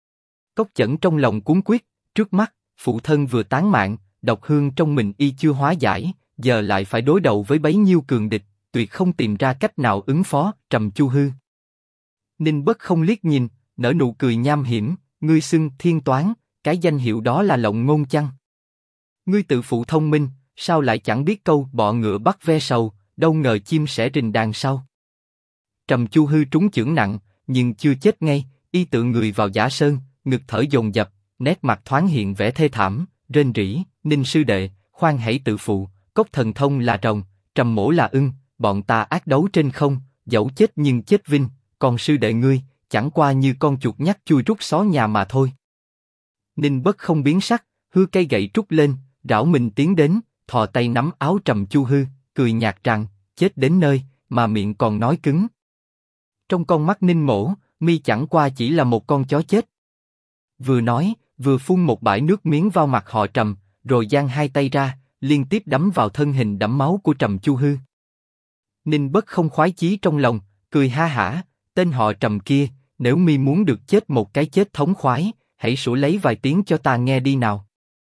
Cốc Chẩn trong lòng cuống quýt, trước mắt, phụ thân vừa tán mạng, độc hương trong mình y chưa hóa giải, giờ lại phải đối đầu với bấy nhiêu cường địch, tuyệt không tìm ra cách nào ứng phó. Trầm Chu Hư. Ninh Bất Không liếc nhìn, nở nụ cười nham hiểm, ngươi xưng Thiên Toán, cái danh hiệu đó là lộng ngôn chăng? Ngươi tự phụ thông minh, sao lại chẳng biết câu bọ ngựa bắt ve sầu, đâu ngờ chim sẻ rình đàn sau. Trầm Chu Hư trúng chưởng nặng, nhưng chưa chết ngay, y tựa người vào giả sơn, ngực thở dồn dập, nét mặt thoáng hiện vẻ thê thảm, rên rỉ, Ninh sư đệ, khoan hãy tự phụ, Cốc Thần Thông là rồng, Trầm mỗ là ưng, bọn ta ác đấu trên không, dẫu chết nhưng chết vinh, còn sư đệ ngươi, chẳng qua như con chuột nhắt chui rút xó nhà mà thôi. Ninh Bất Không biến sắc, hư cây gậy trút lên, rảo mình tiến đến, thò tay nắm áo Trầm Chu Hư, cười nhạt rằng, chết đến nơi, mà miệng còn nói cứng. Trong con mắt Ninh mỗ, mi chẳng qua chỉ là một con chó chết. Vừa nói, vừa phun một bãi nước miếng vào mặt họ Trầm, rồi giang hai tay ra, liên tiếp đấm vào thân hình đẫm máu của Trầm Chu Hư. Ninh Bất Không khoái chí trong lòng, cười ha hả, tên họ Trầm kia, nếu mi muốn được chết một cái chết thống khoái, hãy sủa lấy vài tiếng cho ta nghe đi nào.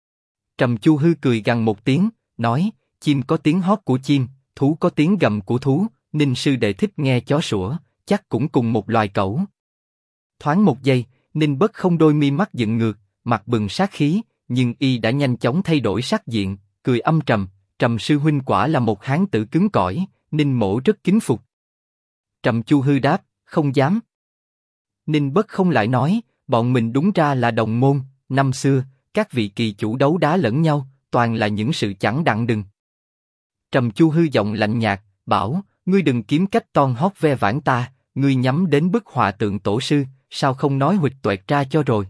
Trầm Chu Hư cười gằn một tiếng, nói, chim có tiếng hót của chim, thú có tiếng gầm của thú, Ninh sư đệ thích nghe chó sủa, chắc cũng cùng một loài cẩu. Thoáng một giây, Ninh Bất Không đôi mi mắt dựng ngược, mặt bừng sát khí, nhưng y đã nhanh chóng thay đổi sắc diện, cười âm trầm, Trầm sư huynh quả là một hán tử cứng cỏi, Ninh mỗ rất kính phục. Trầm Chu Hư đáp, không dám. Ninh Bất Không lại nói, bọn mình đúng ra là đồng môn, năm xưa, các vị kỳ chủ đấu đá lẫn nhau, toàn là những sự chẳng đặng đừng. Trầm Chu Hư giọng lạnh nhạt, bảo, ngươi đừng kiếm cách ton hót ve vãn ta, ngươi nhắm đến bức họa tượng tổ sư, sao không nói huỵch toẹt ra cho rồi.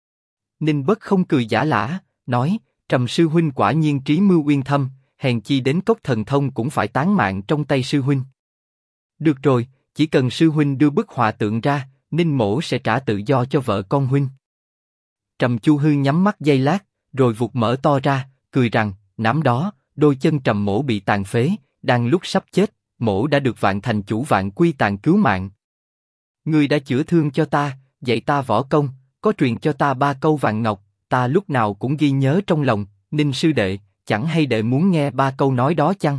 Ninh Bất Không cười giả lả, nói, Trầm sư huynh quả nhiên trí mưu uyên thâm, hèn chi đến Cốc Thần Thông cũng phải tán mạng trong tay sư huynh. Được rồi, chỉ cần sư huynh đưa bức họa tượng ra, Ninh mỗ sẽ trả tự do cho vợ con huynh. Trầm Chu Hư nhắm mắt giây lát, rồi vụt mở to ra, cười rằng, năm đó, đôi chân Trầm Mỗ bị tàn phế, đang lúc sắp chết, Mỗ đã được Vạn Thành Chủ Vạn Quy Tàn cứu mạng. Ngươi đã chữa thương cho ta, dạy ta võ công, có truyền cho ta 3 câu vàng ngọc, ta lúc nào cũng ghi nhớ trong lòng. Ninh sư đệ, chẳng hay đệ muốn nghe 3 câu nói đó chăng?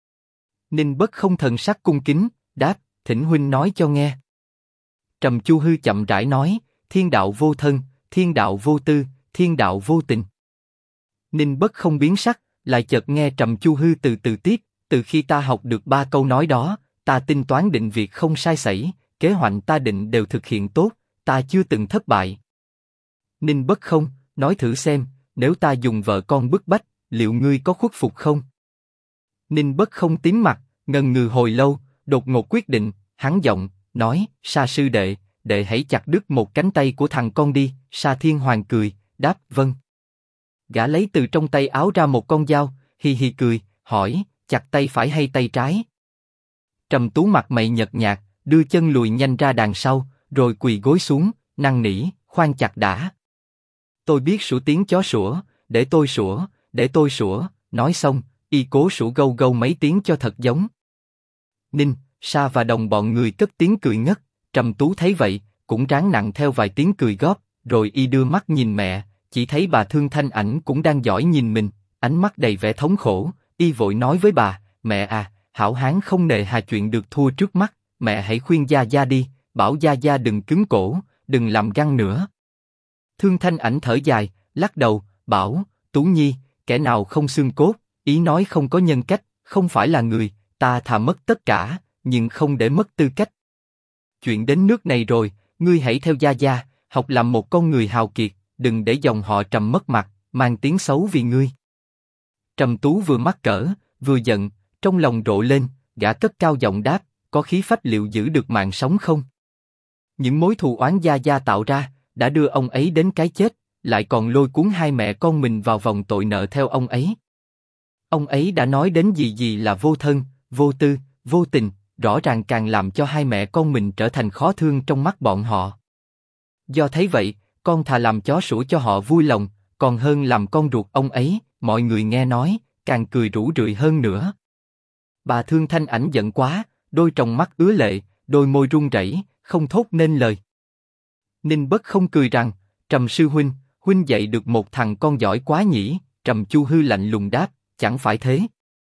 Ninh Bất Không thần sắc cung kính, đáp, thỉnh huynh nói cho nghe. Trầm Chu Hư chậm rãi nói, thiên đạo vô thân, thiên đạo vô tư, thiên đạo vô tình. Ninh Bất Không biến sắc, lại chợt nghe Trầm Chu Hư từ từ tiếp, từ khi ta học được 3 câu nói đó, ta tính toán định việc không sai sẩy, kế hoạch ta định đều thực hiện tốt, ta chưa từng thất bại. Ninh Bất Không, nói thử xem, nếu ta dùng vợ con bức bách, liệu ngươi có khuất phục không? Ninh Bất Không tím mặt, ngần ngừ hồi lâu, đột ngột quyết định, hắn giọng, nói, Sa sư đệ, đệ hãy chặt đứt một cánh tay của thằng con đi. Sa Thiên Hoàng cười, đáp, vâng. Gã lấy từ trong tay áo ra một con dao, hi hi cười, hỏi, chặt tay phải hay tay trái? Trầm Tú mặt mày nhợt nhạt, đưa chân lùi nhanh ra đằng sau, rồi quỳ gối xuống, năn nỉ, khoan chặt đã. Tôi biết sủa tiếng chó sủa, để tôi sủa, để tôi sủa. Nói xong, y cố sủa gâu gâu mấy tiếng cho thật giống. Ninh, Sa và đồng bọn người cất tiếng cười ngất. Trầm Tú thấy vậy, cũng ráng nặng theo vài tiếng cười góp, rồi y đưa mắt nhìn mẹ, chỉ thấy bà Thương Thanh Ảnh cũng đang dõi nhìn mình, ánh mắt đầy vẻ thống khổ. Y vội nói với bà, mẹ à, hảo hán không nề hà chuyện được thua trước mắt, mẹ hãy khuyên Gia Gia đi, bảo Gia Gia đừng cứng cổ, đừng làm găng nữa. Thương Thanh Ảnh thở dài, lắc đầu, bảo, Tú Nhi, kẻ nào không xương cốt, ý nói không có nhân cách, không phải là người, ta thà mất tất cả, nhưng không để mất tư cách. Chuyện đến nước này rồi, ngươi hãy theo Gia Gia, học làm một con người hào kiệt, đừng để dòng họ Trầm mất mặt, mang tiếng xấu vì ngươi. Trầm Tú vừa mắc cỡ, vừa giận, trong lòng rộ lên, gã cất cao giọng đáp, có khí phách liệu giữ được mạng sống không? Những mối thù oán Gia Gia tạo ra, đã đưa ông ấy đến cái chết, lại còn lôi cuốn hai mẹ con mình vào vòng tội nợ theo ông ấy. Ông ấy đã nói đến gì là vô thân, vô tư, vô tình, rõ ràng càng làm cho hai mẹ con mình trở thành khó thương trong mắt bọn họ. Do thấy vậy, con thà làm chó sủa cho họ vui lòng, còn hơn làm con ruột ông ấy. Mọi người nghe nói, càng cười rủ rượi hơn nữa. Bà Thương Thanh Ảnh giận quá, đôi tròng mắt ứa lệ, đôi môi run rẩy, không thốt nên lời. Ninh Bất Không cười rằng, Trầm sư huynh, huynh dạy được một thằng con giỏi quá nhỉ? Trầm Chu Hư lạnh lùng đáp, chẳng phải thế.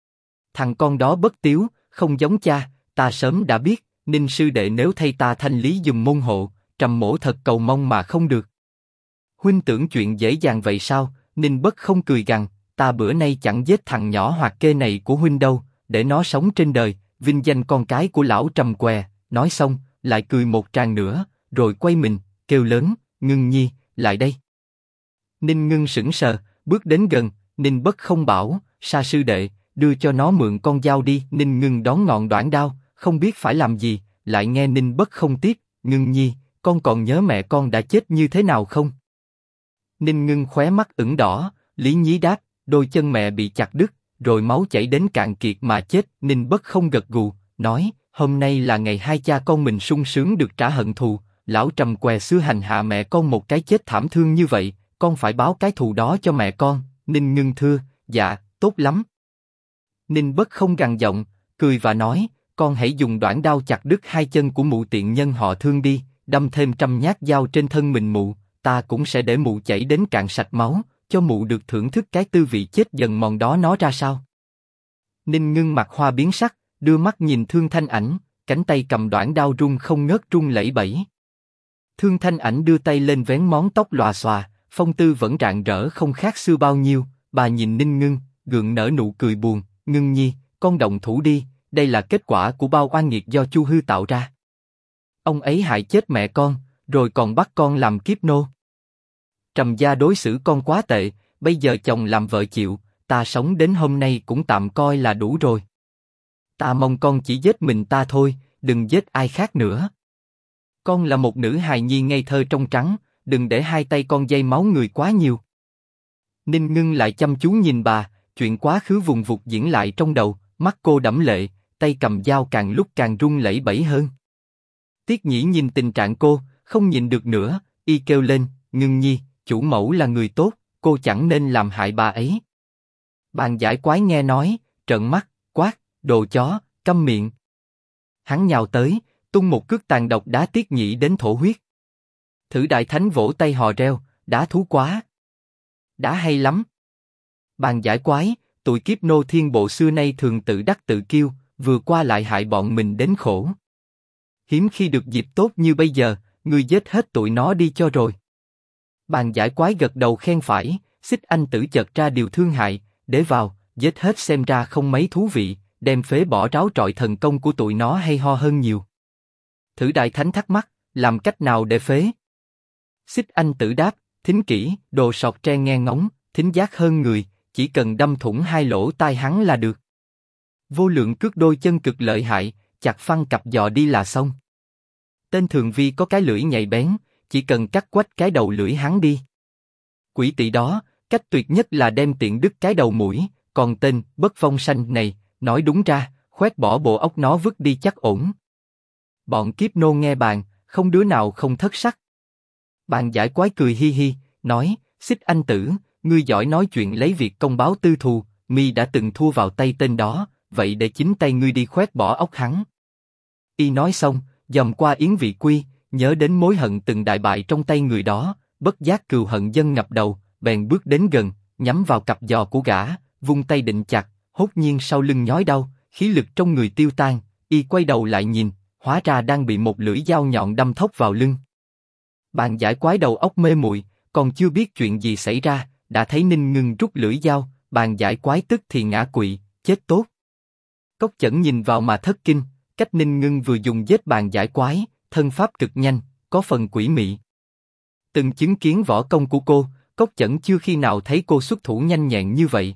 Thằng con đó bất tiếu, không giống cha, ta sớm đã biết. Ninh sư đệ nếu thay ta thanh lý giùm môn hộ, Trầm mỗ thật cầu mong mà không được. Huynh tưởng chuyện dễ dàng vậy sao? Ninh Bất Không cười gằn, ta bữa nay chẳng giết thằng nhỏ hoặc kê này của huynh đâu, để nó sống trên đời, vinh danh con cái của lão Trầm què. Nói xong, lại cười một tràng nữa, rồi quay mình, kêu lớn, Ngưng Nhi, lại đây. Ninh Ngưng sững sờ, bước đến gần. Ninh Bất Không bảo, Sa sư đệ, đưa cho nó mượn con dao đi. Ninh Ngưng đón ngọn đoản đao, không biết phải làm gì, lại nghe Ninh Bất Không tiếp, Ngưng Nhi, con còn nhớ mẹ con đã chết như thế nào không? Ninh Ngưng khóe mắt ửng đỏ, lý nhí đáp, đôi chân mẹ bị chặt đứt, rồi máu chảy đến cạn kiệt mà chết. Ninh Bất Không gật gù, nói, hôm nay là ngày hai cha con mình sung sướng được trả hận thù. Lão Trầm què xưa hành hạ mẹ con một cái chết thảm thương như vậy, con phải báo cái thù đó cho mẹ con. Ninh Ngưng thưa, dạ, tốt lắm. Ninh Bất Không gằn giọng, cười và nói, con hãy dùng đoản đao chặt đứt hai chân của mụ tiện nhân họ Thương đi, đâm thêm 100 nhát dao trên thân mình mụ, ta cũng sẽ để mụ chảy đến cạn sạch máu, cho mụ được thưởng thức cái tư vị chết dần mòn đó nó ra sao. Ninh Ngưng mặt hoa biến sắc, đưa mắt nhìn Thương Thanh Ảnh, cánh tay cầm đoản đao run không ngớt run lẩy bẩy. Thương Thanh Ảnh đưa tay lên vén món tóc lòa xòa, phong tư vẫn rạng rỡ không khác xưa bao nhiêu. Bà nhìn Ninh Ngưng, gượng nở nụ cười buồn, Ngưng Nhi, con động thủ đi, đây là kết quả của bao oan nghiệt do Chu Hư tạo ra. Ông ấy hại chết mẹ con, rồi còn bắt con làm kiếp nô. Trầm gia đối xử con quá tệ, bây giờ chồng làm vợ chịu, ta sống đến hôm nay cũng tạm coi là đủ rồi. Ta mong con chỉ giết mình ta thôi, đừng giết ai khác nữa. Con là một nữ hài nhi ngây thơ trong trắng, đừng để hai tay con dây máu người quá nhiều. Ninh Ngưng lại chăm chú nhìn bà, chuyện quá khứ vùng vụt diễn lại trong đầu, mắt cô đẫm lệ, tay cầm dao càng lúc càng run lẩy bẩy hơn. Tiết Nhĩ nhìn tình trạng cô, không nhịn được nữa, y kêu lên, Ngưng Nhi, chủ mẫu là người tốt, cô chẳng nên làm hại bà ấy. Bàn giải quái nghe nói, trợn mắt, quát, đồ chó, câm miệng. Hắn nhào tới, tung một cước tàn độc đá Tiết Nhĩ đến thổ huyết. Thử Đại Thánh vỗ tay hò reo, đá thú quá. Đá hay lắm. Bàn giải quái, tụi kiếp nô thiên bộ xưa nay thường tự đắc tự kiêu, vừa qua lại hại bọn mình đến khổ. Hiếm khi được dịp tốt như bây giờ, ngươi giết hết tụi nó đi cho rồi. Bàn giải quái gật đầu khen phải, Xích Anh Tử chợt ra điều thương hại, để vào, giết hết xem ra không mấy thú vị, đem phế bỏ ráo trọi thần công của tụi nó hay ho hơn nhiều. Thử Đại Thánh thắc mắc, làm cách nào để phế? Xích Anh Tử đáp, thính kỹ, đồ sọt tre nghe ngóng, thính giác hơn người, chỉ cần đâm thủng 2 lỗ tai hắn là được. Vô lượng cước đôi chân cực lợi hại, chặt phăng cặp giò đi là xong. Tên Thường Vi có cái lưỡi nhạy bén, chỉ cần cắt quách cái đầu lưỡi hắn đi. Quỷ tỵ đó, cách tuyệt nhất là đem tiện đứt cái đầu mũi, còn tên Bất Vong Sanh này, nói đúng ra, khoét bỏ bộ óc nó vứt đi chắc ổn. Bọn kiếp nô nghe bàn, không đứa nào không thất sắc. Bàn giải quái cười hi hi, nói, Xích Anh Tử, ngươi giỏi nói chuyện lấy việc công báo tư thù, mi đã từng thua vào tay tên đó, vậy để chính tay ngươi đi khoét bỏ óc hắn. Y nói xong, dòm qua Yến Vị Quy, nhớ đến mối hận từng đại bại trong tay người đó, bất giác cừu hận dâng ngập đầu, bèn bước đến gần, nhắm vào cặp giò của gã, vung tay định chặt, hốt nhiên sau lưng nhói đau, khí lực trong người tiêu tan, y quay đầu lại nhìn, hóa ra đang bị một lưỡi dao nhọn đâm thốc vào lưng. Bàn giải quái đầu óc mê muội, còn chưa biết chuyện gì xảy ra, đã thấy Ninh Ngưng rút lưỡi dao, bàn giải quái tức thì ngã quỵ, chết tốt. Cốc Chẩn nhìn vào mà thất kinh, cách Ninh Ngưng vừa dùng giết bàn giải quái, thân pháp cực nhanh, có phần quỷ mị. Từng chứng kiến võ công của cô, Cốc Chẩn chưa khi nào thấy cô xuất thủ nhanh nhẹn như vậy.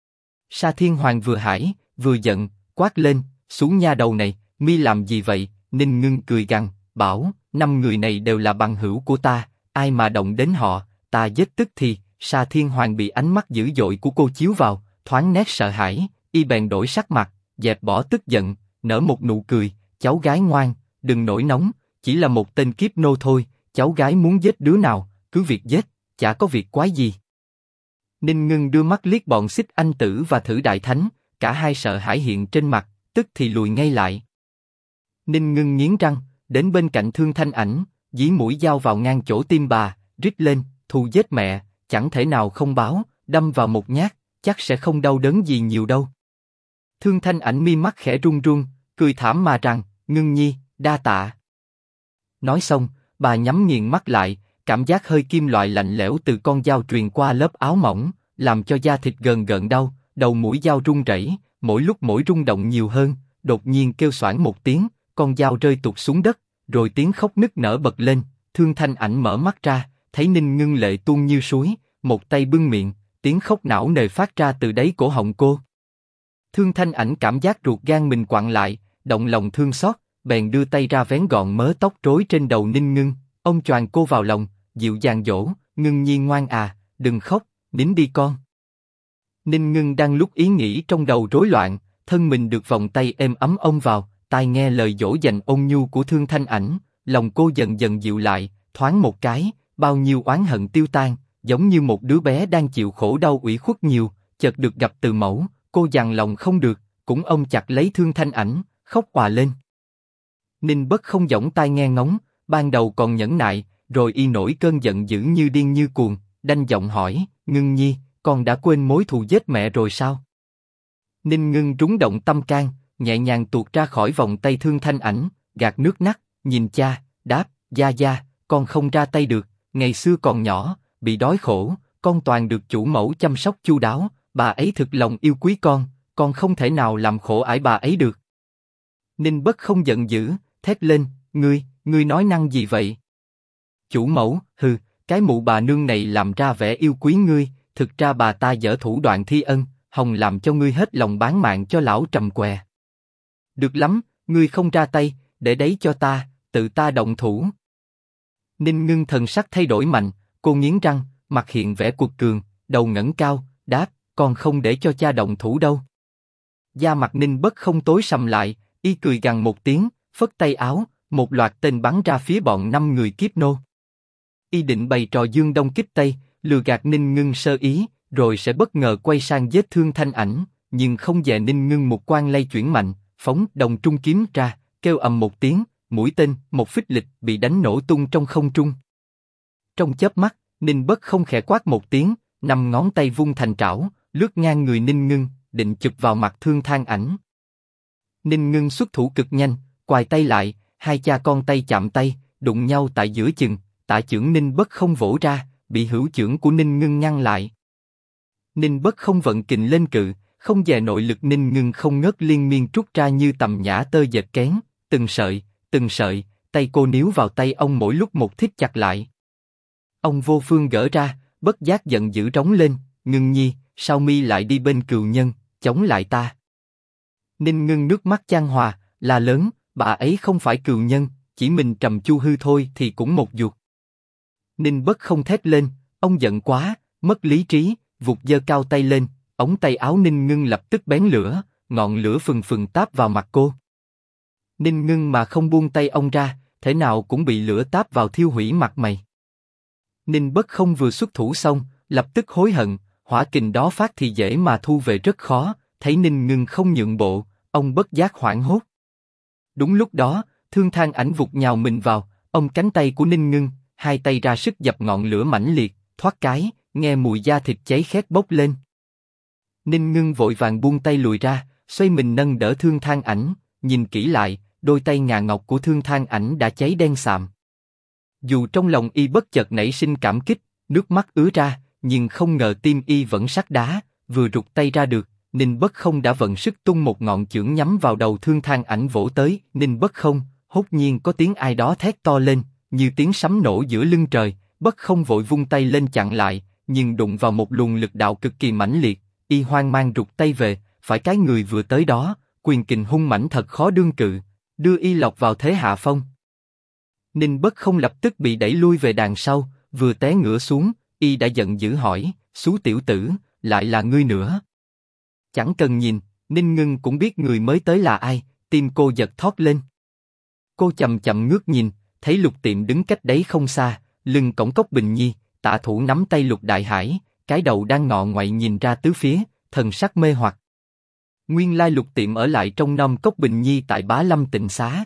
Sa Thiên Hoàng vừa hãi, vừa giận, quát lên, xuống nha đầu này, mi làm gì vậy? Ninh Ngưng cười gằn, bảo, 5 người này đều là bằng hữu của ta, ai mà động đến họ, ta giết tức thì. Sa Thiên Hoàng bị ánh mắt dữ dội của cô chiếu vào, thoáng nét sợ hãi, y bèn đổi sắc mặt, dẹp bỏ tức giận, nở một nụ cười, cháu gái ngoan, đừng nổi nóng, chỉ là một tên kiếp nô thôi, cháu gái muốn giết đứa nào, cứ việc giết, chả có việc quái gì. Ninh Ngưng đưa mắt liếc bọn Xích Anh Tử và Thử Đại Thánh, cả hai sợ hãi hiện trên mặt, tức thì lùi ngay lại. Ninh Ngưng nghiến răng, đến bên cạnh Thương Thanh Ảnh, dí mũi dao vào ngang chỗ tim bà, rít lên, thù giết mẹ, chẳng thể nào không báo, đâm vào một nhát, chắc sẽ không đau đớn gì nhiều đâu. Thương Thanh Ảnh mi mắt khẽ run run, cười thảm mà rằng, Ngưng nhi, đa tạ. Nói xong, bà nhắm nghiền mắt lại, cảm giác hơi kim loại lạnh lẽo từ con dao truyền qua lớp áo mỏng, làm cho da thịt gờn gợn đau, đầu mũi dao rung rẩy, mỗi lúc mỗi rung động nhiều hơn, đột nhiên kêu xoảng một tiếng, con dao rơi tụt xuống đất, rồi tiếng khóc nức nở bật lên. Thương Thanh Ảnh mở mắt ra, thấy Ninh Ngưng lệ tuôn như suối, một tay bưng miệng, tiếng khóc não nề phát ra từ đáy cổ họng cô. Thương Thanh Ảnh cảm giác ruột gan mình quặn lại, động lòng thương xót, bèn đưa tay ra vén gọn mớ tóc rối trên đầu Ninh Ngưng, ôm choàng cô vào lòng, dịu dàng dỗ, Ngưng nhi ngoan à, đừng khóc, nín đi con. Ninh Ngưng đang lúc ý nghĩ trong đầu rối loạn, thân mình được vòng tay êm ấm ôm vào, tai nghe lời dỗ dành ôn nhu của Thương Thanh Ảnh, lòng cô dần dần dịu lại, thoáng một cái, bao nhiêu oán hận tiêu tan, giống như một đứa bé đang chịu khổ đau ủy khuất nhiều, chợt được gặp từ mẫu, cô dằn lòng không được, cũng ôm chặt lấy Thương Thanh Ảnh, khóc òa lên. Ninh Bất không dõng tai nghe ngóng, ban đầu còn nhẫn nại, rồi y nổi cơn giận dữ như điên như cuồng, đanh giọng hỏi, Ngưng nhi, con đã quên mối thù giết mẹ rồi sao? Ninh Ngưng rúng động tâm can, nhẹ nhàng tuột ra khỏi vòng tay Thương Thanh Ảnh, gạt nước mắt, nhìn cha, đáp, gia gia, con không ra tay được, ngày xưa còn nhỏ, bị đói khổ, con toàn được chủ mẫu chăm sóc chu đáo, bà ấy thực lòng yêu quý con không thể nào làm khổ ải bà ấy được. Ninh Bất không giận dữ, thét lên, ngươi nói năng gì vậy? Chủ mẫu, hừ, cái mụ bà nương này làm ra vẻ yêu quý ngươi, thực ra bà ta dở thủ đoạn thi ân, hòng làm cho ngươi hết lòng bán mạng cho lão Trầm què. Được lắm, ngươi không ra tay, để đấy cho ta, tự ta động thủ. Ninh Ngưng thần sắc thay đổi mạnh, cô nghiến răng, mặt hiện vẻ cuột cường, đầu ngẩng cao, đáp, con không để cho cha động thủ đâu. Da mặt Ninh Bất không tối sầm lại, y cười gằn một tiếng, phất tay áo, một loạt tên bắn ra phía bọn 5 người kiếp nô. Y định bày trò dương đông kích tây, lừa gạt Ninh Ngưng sơ ý, rồi sẽ bất ngờ quay sang giết Thương Thanh Ảnh, nhưng không dè Ninh Ngưng một quan lay chuyển mạnh, phóng đồng trung kiếm ra, kêu ầm một tiếng, mũi tên, một phích lịch bị đánh nổ tung trong không trung. Trong chớp mắt, Ninh Bất Không khẽ quát một tiếng, 5 ngón tay vung thành trảo, lướt ngang người Ninh Ngưng, định chụp vào mặt Thương Thanh Ảnh. Ninh Ngưng xuất thủ cực nhanh, quài tay lại, hai cha con tay chạm tay, đụng nhau tại giữa chừng, tạ chưởng Ninh Bất Không vỗ ra, bị hữu chưởng của Ninh Ngưng ngăn lại. Ninh Bất Không vận kình lên cự, không dè nội lực Ninh Ngưng không ngớt liên miên trút ra như tầm nhã tơ dệt kén, từng sợi, tay cô níu vào tay ông mỗi lúc một thít chặt lại. Ông vô phương gỡ ra, bất giác giận dữ trống lên, Ngưng nhi, sao mi lại đi bên cừu nhân, chống lại ta? Ninh Ngưng nước mắt chan hòa, la lớn, bà ấy không phải cừu nhân, chỉ mình Trầm Chu Hư thôi thì cũng một ruột. Ninh Bất Không thét lên, ông giận quá, mất lý trí, vụt giơ cao tay lên, ống tay áo Ninh Ngưng lập tức bén lửa, ngọn lửa phừng phừng táp vào mặt cô. Ninh Ngưng mà không buông tay ông ra, thế nào cũng bị lửa táp vào thiêu hủy mặt mày. Ninh Bất Không vừa xuất thủ xong, lập tức hối hận, hỏa kình đó phát thì dễ mà thu về rất khó, thấy Ninh Ngưng không nhượng bộ, ông bất giác hoảng hốt. Đúng lúc đó, Thương Thanh Ảnh vụt nhào mình vào, ông cánh tay của Ninh Ngưng, hai tay ra sức dập ngọn lửa mãnh liệt, thoát cái, nghe mùi da thịt cháy khét bốc lên. Ninh Ngưng vội vàng buông tay lùi ra, xoay mình nâng đỡ Thương Thanh Ảnh, nhìn kỹ lại, đôi tay ngà ngọc của Thương Thanh Ảnh đã cháy đen sạm. Dù trong lòng y bất chợt nảy sinh cảm kích, nước mắt ứa ra, nhưng không ngờ tim y vẫn sắt đá, vừa rụt tay ra được, Ninh Bất Không đã vận sức tung một ngọn chưởng nhắm vào đầu Thương Thanh Ảnh vỗ tới. Ninh Bất Không, hốt nhiên có tiếng ai đó thét to lên, như tiếng sấm nổ giữa lưng trời. Bất Không vội vung tay lên chặn lại, nhưng đụng vào một luồng lực đạo cực kỳ mãnh liệt, y hoang mang rụt tay về, phải cái người vừa tới đó, quyền kình hung mãnh thật khó đương cự, đưa y lọt vào thế hạ phong. Ninh Bất Không lập tức bị đẩy lui về đằng sau, vừa té ngửa xuống, y đã giận dữ hỏi, xú tiểu tử, lại là ngươi nữa? Chẳng cần nhìn, Ninh Ngưng cũng biết người mới tới là ai, tim cô giật thót lên. Cô chậm chậm ngước nhìn, thấy Lục Tiệm đứng cách đấy không xa, lưng cõng Cốc Bình Nhi, tạ thủ nắm tay Lục Đại Hải, cái đầu đang ngọ ngoại nhìn ra tứ phía, thần sắc mê hoặc. Nguyên lai Lục Tiệm ở lại trong nom Cốc Bình Nhi tại Bá Lâm Tịnh Xá.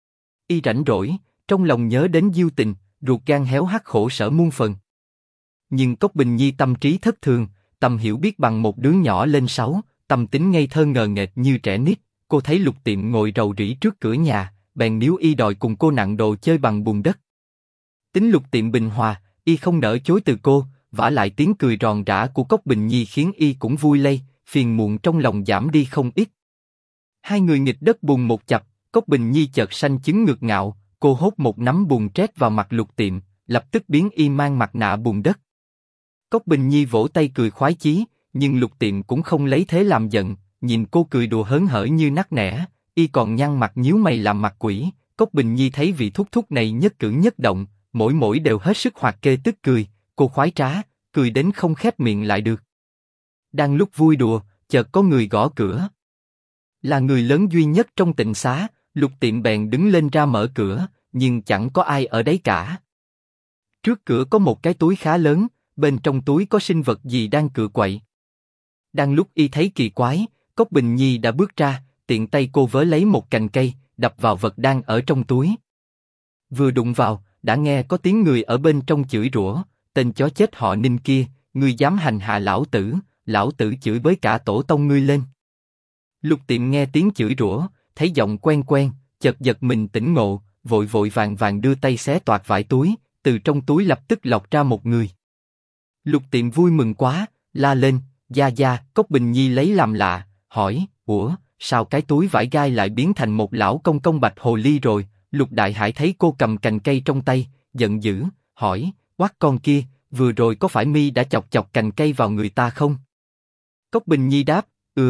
Y rảnh rỗi, trong lòng nhớ đến Diêu Tình, ruột gan héo hắt khổ sở muôn phần. Nhưng Cốc Bình Nhi tâm trí thất thường, tầm hiểu biết bằng một đứa nhỏ lên 6, tâm tính ngây thơ ngờ nghệch như trẻ nít. Cô thấy Lục Tiệm ngồi rầu rĩ trước cửa nhà, bèn níu y đòi cùng cô nặng đồ chơi bằng bùn đất. Tính Lục Tiệm bình hòa, y không nỡ chối từ cô, vả lại tiếng cười ròn rã của Cốc Bình Nhi khiến y cũng vui lây, phiền muộn trong lòng giảm đi không ít. Hai người nghịch đất bùn một chập, Cốc Bình Nhi chợt sanh chứng ngược ngạo, cô hốt một nắm bùn trét vào mặt Lục Tiệm, lập tức biến y mang mặt nạ bùn đất. Cốc Bình Nhi vỗ tay cười khoái chí, nhưng Lục Tiệm cũng không lấy thế làm giận, nhìn cô cười đùa hớn hở như nắc nẻ, y còn nhăn mặt nhíu mày làm mặt quỷ. Cốc Bình Nhi thấy vị thúc thúc này nhất cử nhất động, mỗi đều hết sức hoạt kê tức cười, cô khoái trá, cười đến không khép miệng lại được. Đang lúc vui đùa, chợt có người gõ cửa. Là người lớn duy nhất trong Tịnh Xá, Lục Tiệm bèn đứng lên ra mở cửa, nhưng chẳng có ai ở đấy cả. Trước cửa có một cái túi khá lớn, bên trong túi có sinh vật gì đang cựa quậy. Đang lúc y thấy kỳ quái, Cốc Bình Nhi đã bước ra, tiện tay cô vớ lấy một cành cây, đập vào vật đang ở trong túi. Vừa đụng vào, đã nghe có tiếng người ở bên trong chửi rủa, tên chó chết họ Ninh kia, ngươi dám hành hạ lão tử chửi bới cả tổ tông ngươi lên. Lục Tiệm nghe tiếng chửi rủa, thấy giọng quen quen, chợt giật mình tỉnh ngộ, vội vàng đưa tay xé toạc vải túi, từ trong túi lập tức lọc ra một người. Lục Tiệm vui mừng quá, la lên, gia. Cốc Bình Nhi lấy làm lạ, hỏi, ủa, sao cái túi vải gai lại biến thành một lão công công bạch hồ ly rồi? Lục Đại Hải thấy cô cầm cành cây trong tay, giận dữ, hỏi, quát con kia, vừa rồi có phải mi đã chọc cành cây vào người ta không? Cốc Bình Nhi đáp,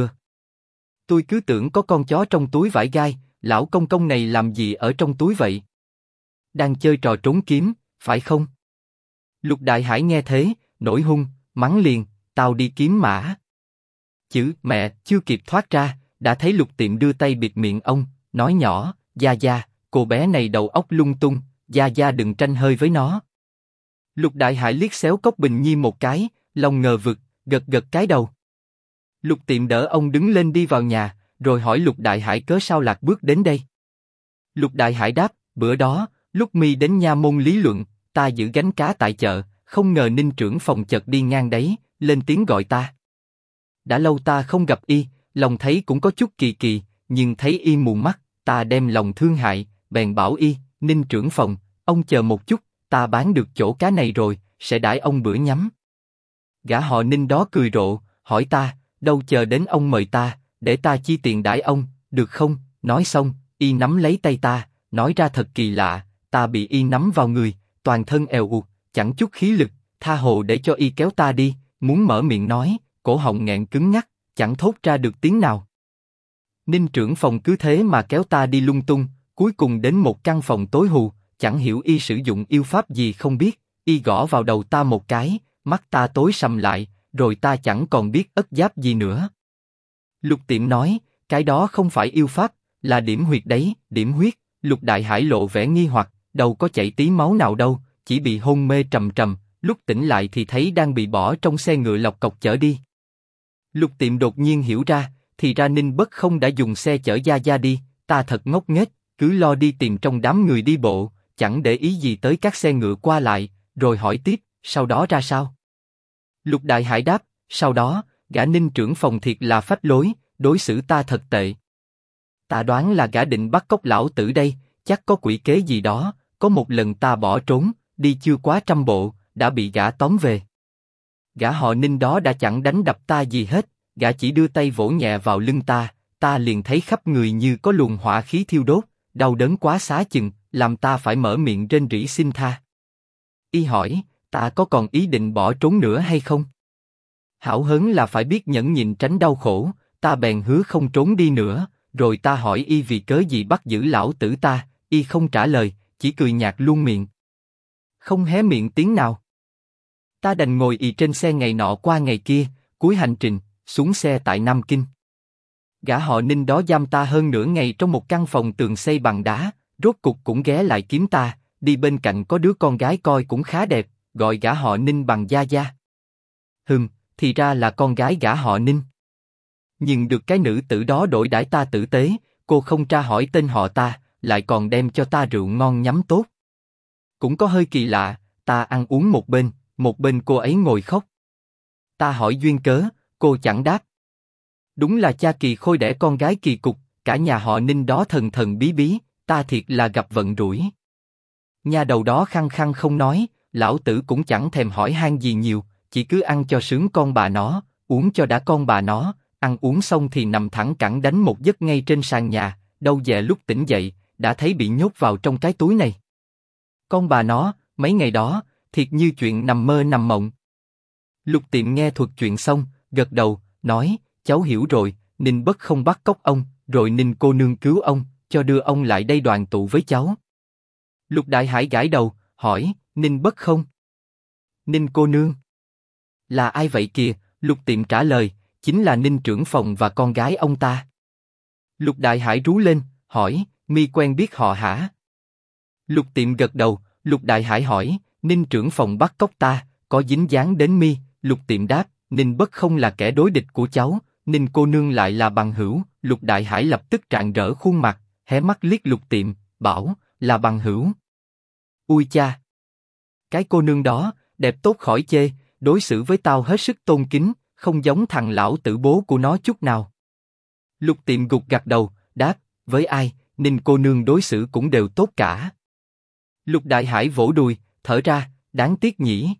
tôi cứ tưởng có con chó trong túi vải gai, lão công công này làm gì ở trong túi vậy? Đang chơi trò trốn kiếm, phải không? Lục Đại Hải nghe thế, nổi hung, mắng liền, tao đi kiếm mã. Chữ mẹ chưa kịp thoát ra, đã thấy Lục Tiệm đưa tay bịt miệng ông, nói nhỏ, gia, cô bé này đầu óc lung tung, gia đừng tranh hơi với nó. Lục Đại Hải liếc xéo Cốc Bình Nhi một cái, lòng ngờ vực, gật gật cái đầu. Lục Tiệm đỡ ông đứng lên đi vào nhà, rồi hỏi Lục Đại Hải cớ sao lạc bước đến đây. Lục Đại Hải đáp, bữa đó, lúc mi đến nha môn lý luận, ta giữ gánh cá tại chợ, không ngờ Ninh trưởng phòng chợt đi ngang đấy, lên tiếng gọi ta. Đã lâu ta không gặp y, lòng thấy cũng có chút kỳ kỳ, nhưng thấy y mù mắt, ta đem lòng thương hại, bèn bảo y, Ninh trưởng phòng, ông chờ một chút, ta bán được chỗ cá này rồi, sẽ đãi ông bữa nhắm. Gã họ Ninh đó cười rộ, hỏi ta, đâu chờ đến ông mời ta, để ta chi tiền đãi ông, được không? Nói xong, y nắm lấy tay ta, nói ra thật kỳ lạ, ta bị y nắm vào người, toàn thân èo uột, chẳng chút khí lực, tha hồ để cho y kéo ta đi, muốn mở miệng nói, cổ họng nghẹn cứng ngắc, chẳng thốt ra được tiếng nào. Ninh trưởng phòng cứ thế mà kéo ta đi lung tung, cuối cùng đến một căn phòng tối hù, chẳng hiểu y sử dụng yêu pháp gì không biết, y gõ vào đầu ta một cái, mắt ta tối sầm lại, rồi ta chẳng còn biết ất giáp gì nữa. Lục Tiệm nói, cái đó không phải yêu pháp, là điểm huyệt đấy, điểm huyết. Lục Đại Hải lộ vẻ nghi hoặc, đâu có chảy tí máu nào đâu, chỉ bị hôn mê trầm trầm, lúc tỉnh lại thì thấy đang bị bỏ trong xe ngựa lọc cọc chở đi. Lục Tiệm đột nhiên hiểu ra, thì ra Ninh Bất Không đã dùng xe chở Gia Gia đi, ta thật ngốc nghếch, cứ lo đi tìm trong đám người đi bộ, chẳng để ý gì tới các xe ngựa qua lại, rồi hỏi tiếp, sau đó ra sao? Lục Đại Hải đáp, sau đó, gã Ninh trưởng phòng thiệt là phách lối, đối xử ta thật tệ. Ta đoán là gã định bắt cóc lão tử đây, chắc có quỷ kế gì đó, có một lần ta bỏ trốn, đi chưa quá 100 bộ, đã bị gã tóm về. Gã họ Ninh đó đã chẳng đánh đập ta gì hết, gã chỉ đưa tay vỗ nhẹ vào lưng ta liền thấy khắp người như có luồng hỏa khí thiêu đốt, đau đớn quá xá chừng, làm ta phải mở miệng rên rỉ xin tha. Y hỏi, ta có còn ý định bỏ trốn nữa hay không? Hảo hớn là phải biết nhẫn nhịn tránh đau khổ, ta bèn hứa không trốn đi nữa, rồi ta hỏi y vì cớ gì bắt giữ lão tử ta, y không trả lời, chỉ cười nhạt luôn miệng. Không hé miệng tiếng nào. Ta đành ngồi ì trên xe ngày nọ qua ngày kia, cuối hành trình, xuống xe tại Nam Kinh. Gã họ Ninh đó giam ta hơn nửa ngày trong một căn phòng tường xây bằng đá, rốt cục cũng ghé lại kiếm ta, đi bên cạnh có đứa con gái coi cũng khá đẹp, gọi gã họ Ninh bằng Gia Gia. Thì ra là con gái gã họ Ninh. Nhưng được cái nữ tử đó đổi đãi ta tử tế, cô không tra hỏi tên họ ta, lại còn đem cho ta rượu ngon nhắm tốt. Cũng có hơi kỳ lạ, ta ăn uống một bên cô ấy ngồi khóc. Ta hỏi duyên cớ, cô chẳng đáp. Đúng là cha Kỳ Khôi đẻ con gái kỳ cục, cả nhà họ Ninh đó thần thần bí bí, ta thiệt là gặp vận rủi. Nhà đầu đó khăng khăng không nói, lão tử cũng chẳng thèm hỏi han gì nhiều, chỉ cứ ăn cho sướng con bà nó, uống cho đã con bà nó, ăn uống xong thì nằm thẳng cẳng đánh một giấc ngay trên sàn nhà, đâu dè lúc tỉnh dậy, đã thấy bị nhốt vào trong cái túi này. Con bà nó, mấy ngày đó, thiệt như chuyện nằm mơ nằm mộng. Lục Tiệm nghe thuật chuyện xong, gật đầu, nói, cháu hiểu rồi, Ninh Bất Không bắt cóc ông, rồi Ninh cô nương cứu ông, cho đưa ông lại đây đoàn tụ với cháu. Lục Đại Hải gãi đầu, hỏi, Ninh Bất Không? Ninh cô nương? Là ai vậy kìa? Lục Tiệm trả lời, chính là Ninh trưởng phòng và con gái ông ta. Lục Đại Hải rú lên, hỏi, mi quen biết họ hả? Lục Tiệm gật đầu, Lục Đại Hải hỏi, Ninh trưởng phòng bắt cóc ta, có dính dáng đến mi? Lục Tiệm đáp, Ninh Bất Không là kẻ đối địch của cháu, Ninh cô nương lại là bằng hữu. Lục Đại Hải lập tức rạng rỡ khuôn mặt, hé mắt liếc Lục Tiệm, bảo, là bằng hữu. Ui cha! Cái cô nương đó, đẹp tốt khỏi chê, đối xử với tao hết sức tôn kính, không giống thằng lão tử bố của nó chút nào. Lục Tiệm gục gặt đầu, đáp, với ai, Ninh cô nương đối xử cũng đều tốt cả. Lục Đại Hải vỗ đùi, thở ra, đáng tiếc nhỉ.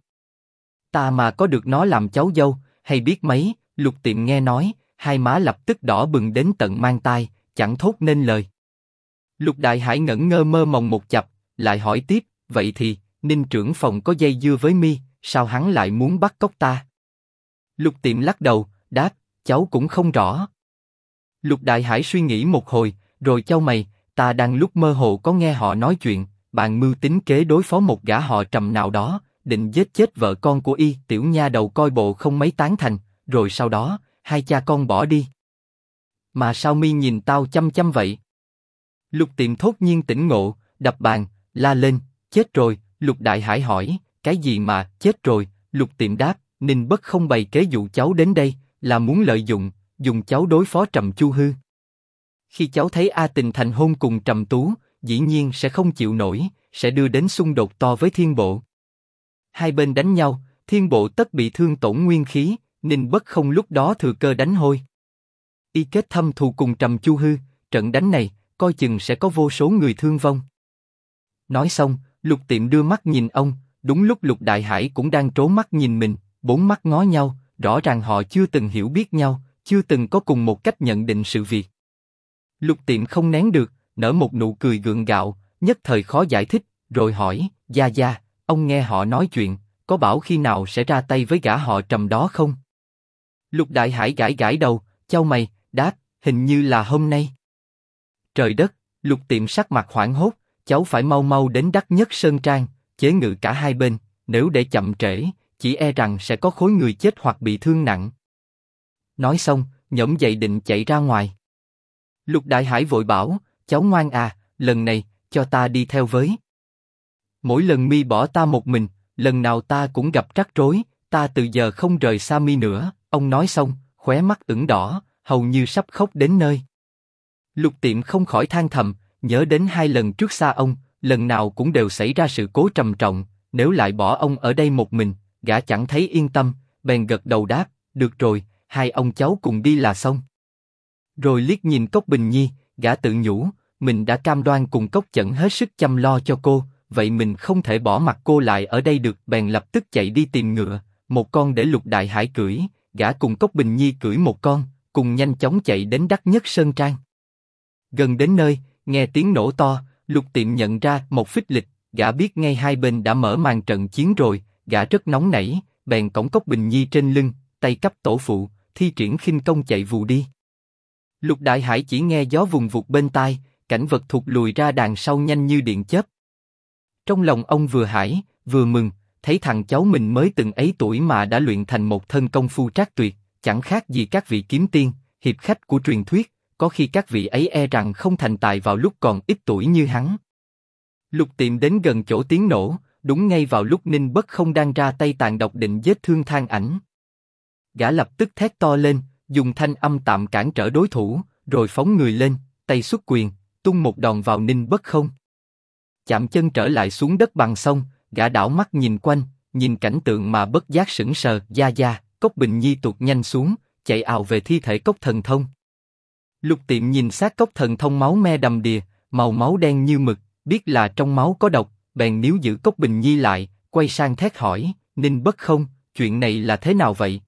Ta mà có được nó làm cháu dâu, hay biết mấy. Lục Tiệm nghe nói, hai má lập tức đỏ bừng đến tận mang tai, chẳng thốt nên lời. Lục Đại Hải ngẩn ngơ mơ mộng một chập, lại hỏi tiếp, vậy thì, Ninh trưởng phòng có dây dưa với mi, sao hắn lại muốn bắt cóc ta? Lục Tiệm lắc đầu, đáp, cháu cũng không rõ. Lục Đại Hải suy nghĩ một hồi, rồi chau mày, ta đang lúc mơ hồ có nghe họ nói chuyện, bàn mưu tính kế đối phó một gã họ Trầm nào đó, định giết chết vợ con của y. Tiểu nha đầu coi bộ không mấy tán thành, rồi sau đó, hai cha con bỏ đi. Mà sao mi nhìn tao chăm chăm vậy? Lục Tiệm thốt nhiên tỉnh ngộ, đập bàn, la lên, chết rồi. Lục Đại Hải hỏi, cái gì mà, chết rồi, Lục Tiệm đáp, Ninh Bất không bày kế dụ cháu đến đây, là muốn lợi dụng, dùng cháu đối phó Trầm Chu Hư. Khi cháu thấy A Tình thành hôn cùng Trầm Tú, dĩ nhiên sẽ không chịu nổi, sẽ đưa đến xung đột to với Thiên Bộ. Hai bên đánh nhau, Thiên Bộ tất bị thương tổn nguyên khí, Ninh Bất không lúc đó thừa cơ đánh hôi. Y kết thâm thù cùng Trầm Chu Hư, trận đánh này, coi chừng sẽ có vô số người thương vong. Nói xong, Lục Tiệm đưa mắt nhìn ông, đúng lúc Lục Đại Hải cũng đang trố mắt nhìn mình, bốn mắt ngó nhau, rõ ràng họ chưa từng hiểu biết nhau, chưa từng có cùng một cách nhận định sự việc. Lục Tiệm không nén được, nở một nụ cười gượng gạo, nhất thời khó giải thích, rồi hỏi, Gia Gia, ông nghe họ nói chuyện, có bảo khi nào sẽ ra tay với gã họ Trầm đó không? Lục Đại Hải gãi gãi đầu, chau mày, đáp, hình như là hôm nay. Trời đất, Lục Tiệm sắc mặt hoảng hốt, cháu phải mau mau đến Đắc Nhất Sơn Trang, chế ngự cả hai bên, nếu để chậm trễ, chỉ e rằng sẽ có khối người chết hoặc bị thương nặng. Nói xong, nhổm dậy định chạy ra ngoài. Lục Đại Hải vội bảo, cháu ngoan à, lần này, cho ta đi theo với. Mỗi lần mi bỏ ta một mình, lần nào ta cũng gặp rắc rối, ta từ giờ không rời xa mi nữa. Ông nói xong, khóe mắt ửng đỏ, hầu như sắp khóc đến nơi. Lục Tiệm không khỏi than thầm, nhớ đến 2 lần trước xa ông, lần nào cũng đều xảy ra sự cố trầm trọng, nếu lại bỏ ông ở đây một mình, gã chẳng thấy yên tâm, bèn gật đầu đáp, được rồi, hai ông cháu cùng đi là xong. Rồi liếc nhìn Cốc Bình Nhi, gã tự nhủ, mình đã cam đoan cùng Cốc Chẩn hết sức chăm lo cho cô, vậy mình không thể bỏ mặc cô lại ở đây được, bèn lập tức chạy đi tìm ngựa, một con để Lục Đại Hải cưỡi, gã cùng Cốc Bình Nhi cưỡi một con, cùng nhanh chóng chạy đến Đắc Nhất Sơn Trang. Gần đến nơi, nghe tiếng nổ to, Lục Tiệm nhận ra một phích lịch, gã biết ngay hai bên đã mở màn trận chiến rồi, gã rất nóng nảy, bèn cõng Cốc Bình Nhi trên lưng, tay cấp tổ phụ, thi triển khinh công chạy vù đi. Lục Đại Hải chỉ nghe gió vùng vụt bên tai, cảnh vật thụt lùi ra đằng sau nhanh như điện chớp. Trong lòng ông vừa hãi, vừa mừng, thấy thằng cháu mình mới từng ấy tuổi mà đã luyện thành một thân công phu trác tuyệt, chẳng khác gì các vị kiếm tiên, hiệp khách của truyền thuyết, có khi các vị ấy e rằng không thành tài vào lúc còn ít tuổi như hắn. Lục Tiệm đến gần chỗ tiếng nổ, đúng ngay vào lúc Ninh Bất không đang ra tay tàn độc định giết thương Than Ảnh. Gã lập tức thét to lên, dùng thanh âm tạm cản trở đối thủ, rồi phóng người lên, tay xuất quyền, tung một đòn vào Ninh Bất không. Chạm chân trở lại xuống đất bằng sông, gã đảo mắt nhìn quanh, nhìn cảnh tượng mà bất giác sững sờ. Gia Gia, Cốc Bình Nhi tụt nhanh xuống, chạy ào về thi thể Cốc Thần Thông. Lục Tiệm nhìn xác Cốc Thần Thông máu me đầm đìa, màu máu đen như mực, biết là trong máu có độc, bèn níu giữ Cốc Bình Nhi lại, quay sang thét hỏi, Ninh Bất không, chuyện này là thế nào vậy?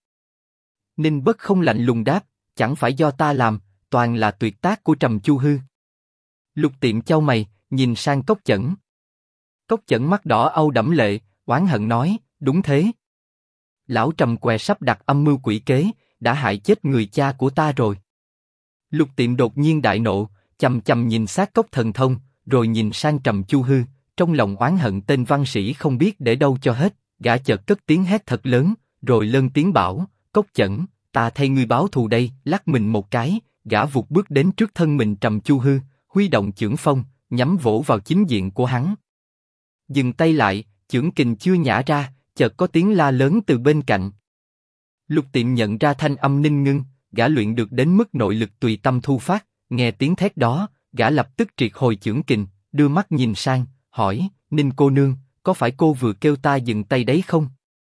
Ninh Bất không lạnh lùng đáp, chẳng phải do ta làm, toàn là tuyệt tác của Trầm Chu Hư. Lục Tiệm chau mày, nhìn sang Cốc Chẩn. Cốc Chẩn mắt đỏ âu đẫm lệ, oán hận nói, đúng thế. Lão Trầm què sắp đặt âm mưu quỷ kế, đã hại chết người cha của ta rồi. Lục Tiệm đột nhiên đại nộ, chầm chầm nhìn xác Cốc Thần Thông, rồi nhìn sang Trầm Chu Hư, trong lòng oán hận tên văn sĩ không biết để đâu cho hết, gã chợt cất tiếng hét thật lớn, rồi lớn tiếng bảo, Cốc Chẩn, ta thay ngươi báo thù đây. Lắc mình một cái, gã vụt bước đến trước thân mình Trầm Chu Hư, huy động chưởng phong, nhắm vỗ vào chính diện của hắn. Dừng tay lại, chưởng kình chưa nhả ra, chợt có tiếng la lớn từ bên cạnh. Lục Tiệm nhận ra thanh âm Ninh Ngưng, gã luyện được đến mức nội lực tùy tâm thu phát, nghe tiếng thét đó, gã lập tức triệt hồi chưởng kình, đưa mắt nhìn sang, hỏi, Ninh cô nương, có phải cô vừa kêu ta dừng tay đấy không?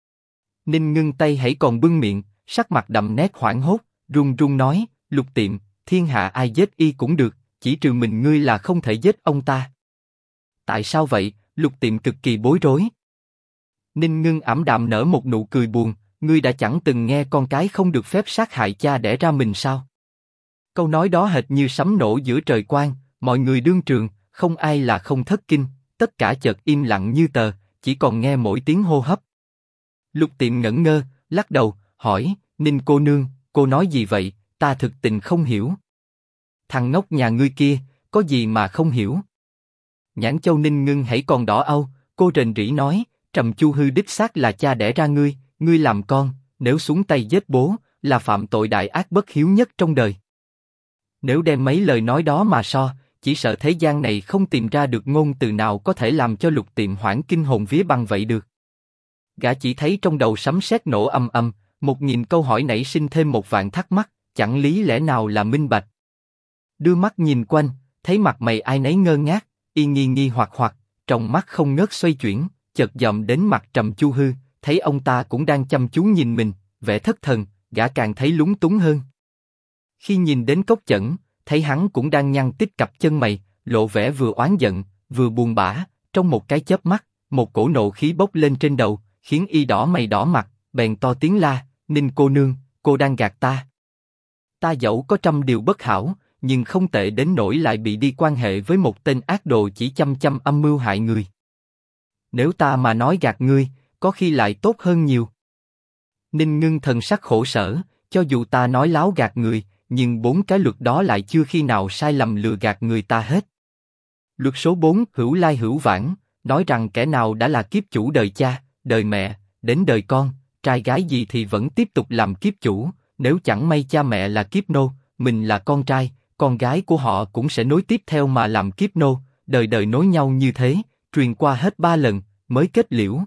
Ninh Ngưng tay hãy còn bưng miệng, sắc mặt đậm nét hoảng hốt, run run nói, Lục Tiệm, thiên hạ ai giết y cũng được, chỉ trừ mình ngươi là không thể giết ông ta. Tại sao vậy? Lục Tiệm cực kỳ bối rối. Ninh Ngưng ảm đạm nở một nụ cười buồn, ngươi đã chẳng từng nghe con cái không được phép sát hại cha đẻ ra mình sao? Câu nói đó hệt như sấm nổ giữa trời quang, mọi người đương trường, không ai là không thất kinh, tất cả chợt im lặng như tờ, chỉ còn nghe mỗi tiếng hô hấp. Lục Tiệm ngẩn ngơ, lắc đầu, hỏi, Ninh cô nương, cô nói gì vậy? Ta thực tình không hiểu. Thằng ngốc nhà ngươi kia, có gì mà không hiểu? Nhãn châu Ninh Ngưng hãy còn đỏ au, cô rền rĩ nói, Trầm Chu Hư đích xác là cha đẻ ra ngươi, ngươi làm con, nếu xuống tay giết bố, là phạm tội đại ác bất hiếu nhất trong đời. Nếu đem mấy lời nói đó mà so, chỉ sợ thế gian này không tìm ra được ngôn từ nào có thể làm cho Lục Tiệm hoảng kinh hồn vía băng vậy được. Gã chỉ thấy trong đầu sấm sét nổ ầm ầm, 1000 câu hỏi nảy sinh thêm 1 vạn thắc mắc, chẳng lý lẽ nào là minh bạch. Đưa mắt nhìn quanh, thấy mặt mày ai nấy ngơ ngác, y nghi hoặc hoặc, trong mắt không ngớt xoay chuyển, chợt dòm đến mặt Trầm Chu Hư, thấy ông ta cũng đang chăm chú nhìn mình, vẻ thất thần, gã càng thấy lúng túng hơn. Khi nhìn đến Cốc Chẩn, thấy hắn cũng đang nhăn tít cặp chân mày, lộ vẻ vừa oán giận, vừa buồn bã, trong một cái chớp mắt, một cổ nộ khí bốc lên trên đầu, khiến y đỏ mày đỏ mặt, bèn to tiếng la, Ninh cô nương, cô đang gạt ta. Ta dẫu có trăm điều bất hảo, nhưng không tệ đến nỗi lại bị đi quan hệ với một tên ác đồ chỉ chăm âm mưu hại người. Nếu ta mà nói gạt ngươi, có khi lại tốt hơn nhiều. Ninh Ngưng thần sắc khổ sở, cho dù ta nói láo gạt người, nhưng 4 cái luật đó lại chưa khi nào sai lầm lừa gạt người ta hết. Luật số 4, hữu lai hữu vãng, nói rằng kẻ nào đã là kiếp chủ đời cha, đời mẹ, đến đời con, trai gái gì thì vẫn tiếp tục làm kiếp chủ, nếu chẳng may cha mẹ là kiếp nô, mình là con trai, con gái của họ cũng sẽ nối tiếp theo mà làm kiếp nô, đời đời nối nhau như thế, truyền qua hết 3 lần, mới kết liễu.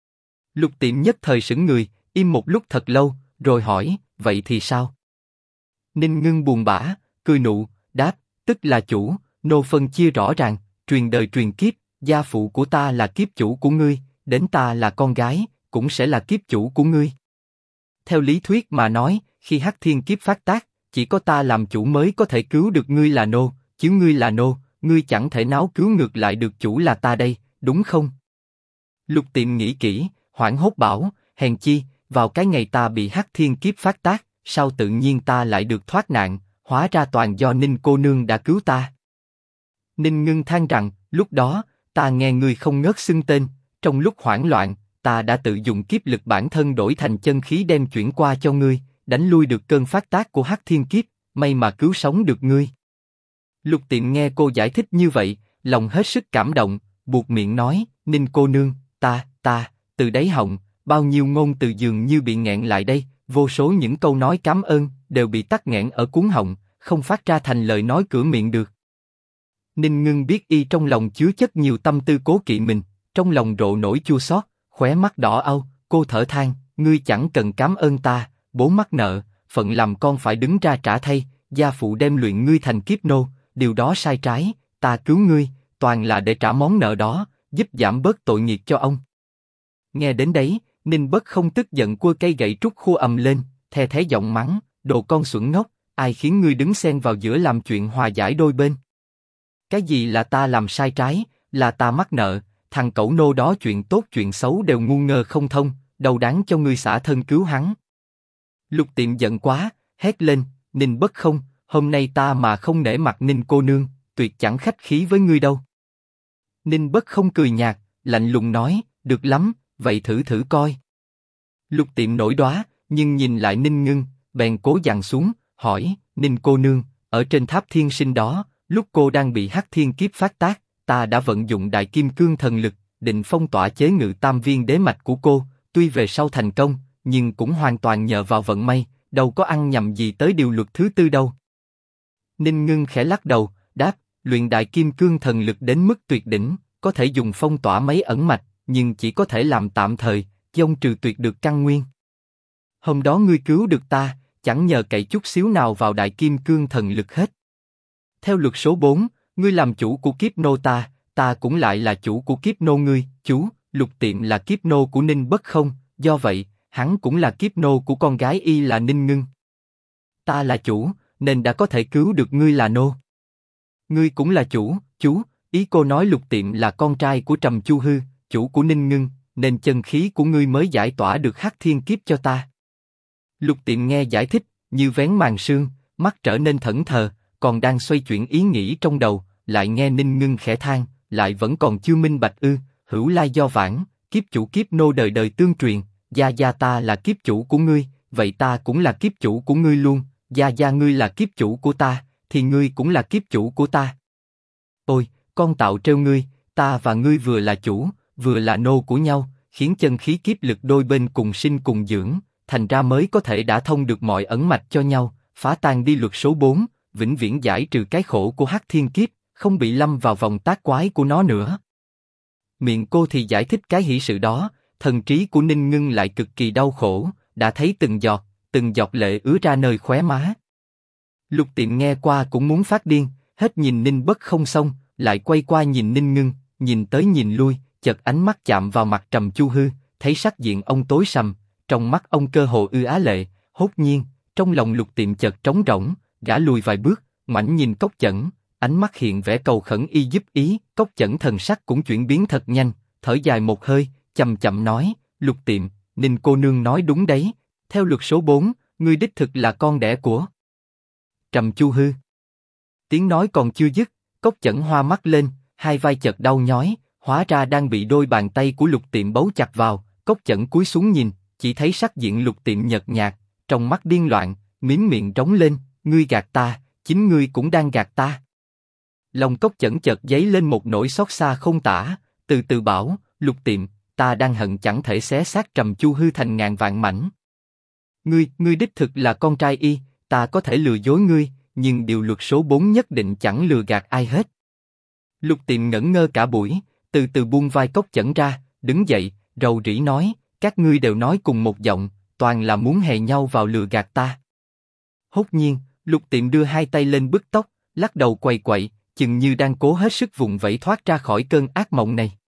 Lục Tiệm nhất thời sững người, im một lúc thật lâu, rồi hỏi, vậy thì sao? Ninh Ngưng buồn bã, cười nụ, đáp, tức là chủ, nô phân chia rõ ràng, truyền đời truyền kiếp, gia phụ của ta là kiếp chủ của ngươi, đến ta là con gái, cũng sẽ là kiếp chủ của ngươi. Theo lý thuyết mà nói, khi Hắc Thiên kiếp phát tác, chỉ có ta làm chủ mới có thể cứu được ngươi là nô, chứ ngươi là nô, ngươi chẳng thể nào cứu ngược lại được chủ là ta đây, đúng không? Lục Tiệm nghĩ kỹ, hoảng hốt bảo, hèn chi, vào cái ngày ta bị Hắc Thiên kiếp phát tác, sao tự nhiên ta lại được thoát nạn, hóa ra toàn do Ninh cô nương đã cứu ta. Ninh Ngưng than rằng, lúc đó, ta nghe ngươi không ngớt xưng tên, trong lúc hoảng loạn, ta đã tự dùng kiếp lực bản thân đổi thành chân khí đem chuyển qua cho ngươi, đánh lui được cơn phát tác của Hắc Thiên kiếp, may mà cứu sống được ngươi. Lục Tiệm nghe cô giải thích như vậy, lòng hết sức cảm động, buột miệng nói, Ninh cô nương, ta, từ đáy họng, bao nhiêu ngôn từ dường như bị nghẹn lại đây, vô số những câu nói cảm ơn đều bị tắc nghẽn ở cuống họng, không phát ra thành lời nói cửa miệng được. Ninh Ngưng biết y trong lòng chứa chất nhiều tâm tư cố kỵ mình, trong lòng rộ nổi chua xót, khóe mắt đỏ au, cô thở than, ngươi chẳng cần cảm ơn ta, bố mắc nợ, phận làm con phải đứng ra trả thay, gia phụ đem luyện ngươi thành kiếp nô, điều đó sai trái, ta cứu ngươi, toàn là để trả món nợ đó, giúp giảm bớt tội nghiệp cho ông. Nghe đến đấy, Ninh Bất không tức giận quơ cây gậy trúc khua ầm lên, the thế giọng mắng, đồ con xuẩn ngốc, ai khiến ngươi đứng xen vào giữa làm chuyện hòa giải đôi bên? Cái gì là ta làm sai trái, là ta mắc nợ, thằng cẩu nô đó chuyện tốt chuyện xấu đều ngu ngơ không thông, đâu đáng cho ngươi xả thân cứu hắn. Lục Tiệm giận quá, hét lên, Ninh Bất không, hôm nay ta mà không nể mặt Ninh cô nương, tuyệt chẳng khách khí với ngươi đâu. Ninh Bất không cười nhạt, lạnh lùng nói, được lắm, vậy thử coi. Lục Tiệm nổi đoá, nhưng nhìn lại Ninh Ngưng, bèn cố dằn xuống, hỏi, Ninh cô nương, ở trên tháp thiên sinh đó, lúc cô đang bị Hắc Thiên kiếp phát tác, ta đã vận dụng Đại Kim Cương thần lực, định phong tỏa chế ngự tam viên đế mạch của cô, tuy về sau thành công, nhưng cũng hoàn toàn nhờ vào vận may, đâu có ăn nhầm gì tới điều luật thứ 4 đâu. Ninh Ngưng khẽ lắc đầu, đáp, luyện Đại Kim Cương thần lực đến mức tuyệt đỉnh, có thể dùng phong tỏa mấy ẩn mạch, nhưng chỉ có thể làm tạm thời, dông trừ tuyệt được căn nguyên. Hôm đó ngươi cứu được ta, chẳng nhờ cậy chút xíu nào vào Đại Kim Cương thần lực hết. Theo luật số 4, ngươi làm chủ của kiếp nô ta cũng lại là chủ của kiếp nô ngươi, chú, Lục Tiệm là kiếp nô của Ninh Bất không, do vậy, hắn cũng là kiếp nô của con gái y là Ninh Ngưng. Ta là chủ, nên đã có thể cứu được ngươi là nô. Ngươi cũng là chủ, chú, ý cô nói Lục Tiệm là con trai của Trầm Chu Hư, chủ của Ninh Ngưng, nên chân khí của ngươi mới giải tỏa được Hắc Thiên kiếp cho ta. Lục Tiệm nghe giải thích, như vén màn sương, mắt trở nên thẫn thờ, còn đang xoay chuyển ý nghĩ trong đầu, lại nghe Ninh Ngưng khẽ than, lại vẫn còn chưa minh bạch ư? Hữu lai do vãng, kiếp chủ kiếp nô đời đời tương truyền, gia ta là kiếp chủ của ngươi, vậy ta cũng là kiếp chủ của ngươi luôn. Gia ngươi là kiếp chủ của ta, thì ngươi cũng là kiếp chủ của ta. Ôi, con tạo trêu ngươi, ta và ngươi vừa là chủ, vừa là nô của nhau, khiến chân khí kiếp lực đôi bên cùng sinh cùng dưỡng, thành ra mới có thể đả thông được mọi ẩn mạch cho nhau, phá tan đi luật số 4, vĩnh viễn giải trừ cái khổ của Hắc Thiên kiếp, không bị lâm vào vòng tác quái của nó nữa. Miệng cô thì giải thích cái hỷ sự đó, thần trí của Ninh Ngưng lại cực kỳ đau khổ, đã thấy từng giọt lệ ứa ra nơi khóe má. Lục Tiệm nghe qua cũng muốn phát điên, hết nhìn Ninh Bất không xong, lại quay qua nhìn Ninh Ngưng, nhìn tới nhìn lui, chợt ánh mắt chạm vào mặt Trầm Chu Hư, thấy sắc diện ông tối sầm, trong mắt ông cơ hồ ư á lệ, hốt nhiên, trong lòng Lục Tiệm chợt trống rỗng, gã lùi vài bước, ngoảnh nhìn Cốc Chẩn, ánh mắt hiện vẻ cầu khẩn y giúp ý, Cốc Chẩn thần sắc cũng chuyển biến thật nhanh, thở dài một hơi, chậm chậm nói, Lục Tiệm, Ninh cô nương nói đúng đấy, theo luật số 4, ngươi đích thực là con đẻ của Trầm Chu Hư. Tiếng nói còn chưa dứt, Cốc Chẩn hoa mắt lên, hai vai chợt đau nhói, hóa ra đang bị đôi bàn tay của Lục Tiệm bấu chặt vào. Cốc Chẩn cúi xuống nhìn, chỉ thấy sắc diện Lục Tiệm nhợt nhạt, trong mắt điên loạn, mím miệng trống lên, ngươi gạt ta, chính ngươi cũng đang gạt ta. Lòng Cốc Chẩn chợt dấy lên một nỗi xót xa không tả, từ từ bảo, Lục Tiệm, ta đang hận chẳng thể xé xác Trầm Chu Hư thành ngàn vạn mảnh. Ngươi đích thực là con trai y, ta có thể lừa dối ngươi, nhưng điều luật số 4 nhất định chẳng lừa gạt ai hết. Lục Tiệm ngẩn ngơ cả buổi, từ từ buông vai Cốc Chẩn ra, đứng dậy, rầu rĩ nói, các ngươi đều nói cùng một giọng, toàn là muốn hề nhau vào lừa gạt ta. Hốt nhiên, Lục Tiệm đưa hai tay lên bứt tóc, lắc đầu quậy quậy, chừng như đang cố hết sức vùng vẫy thoát ra khỏi cơn ác mộng này.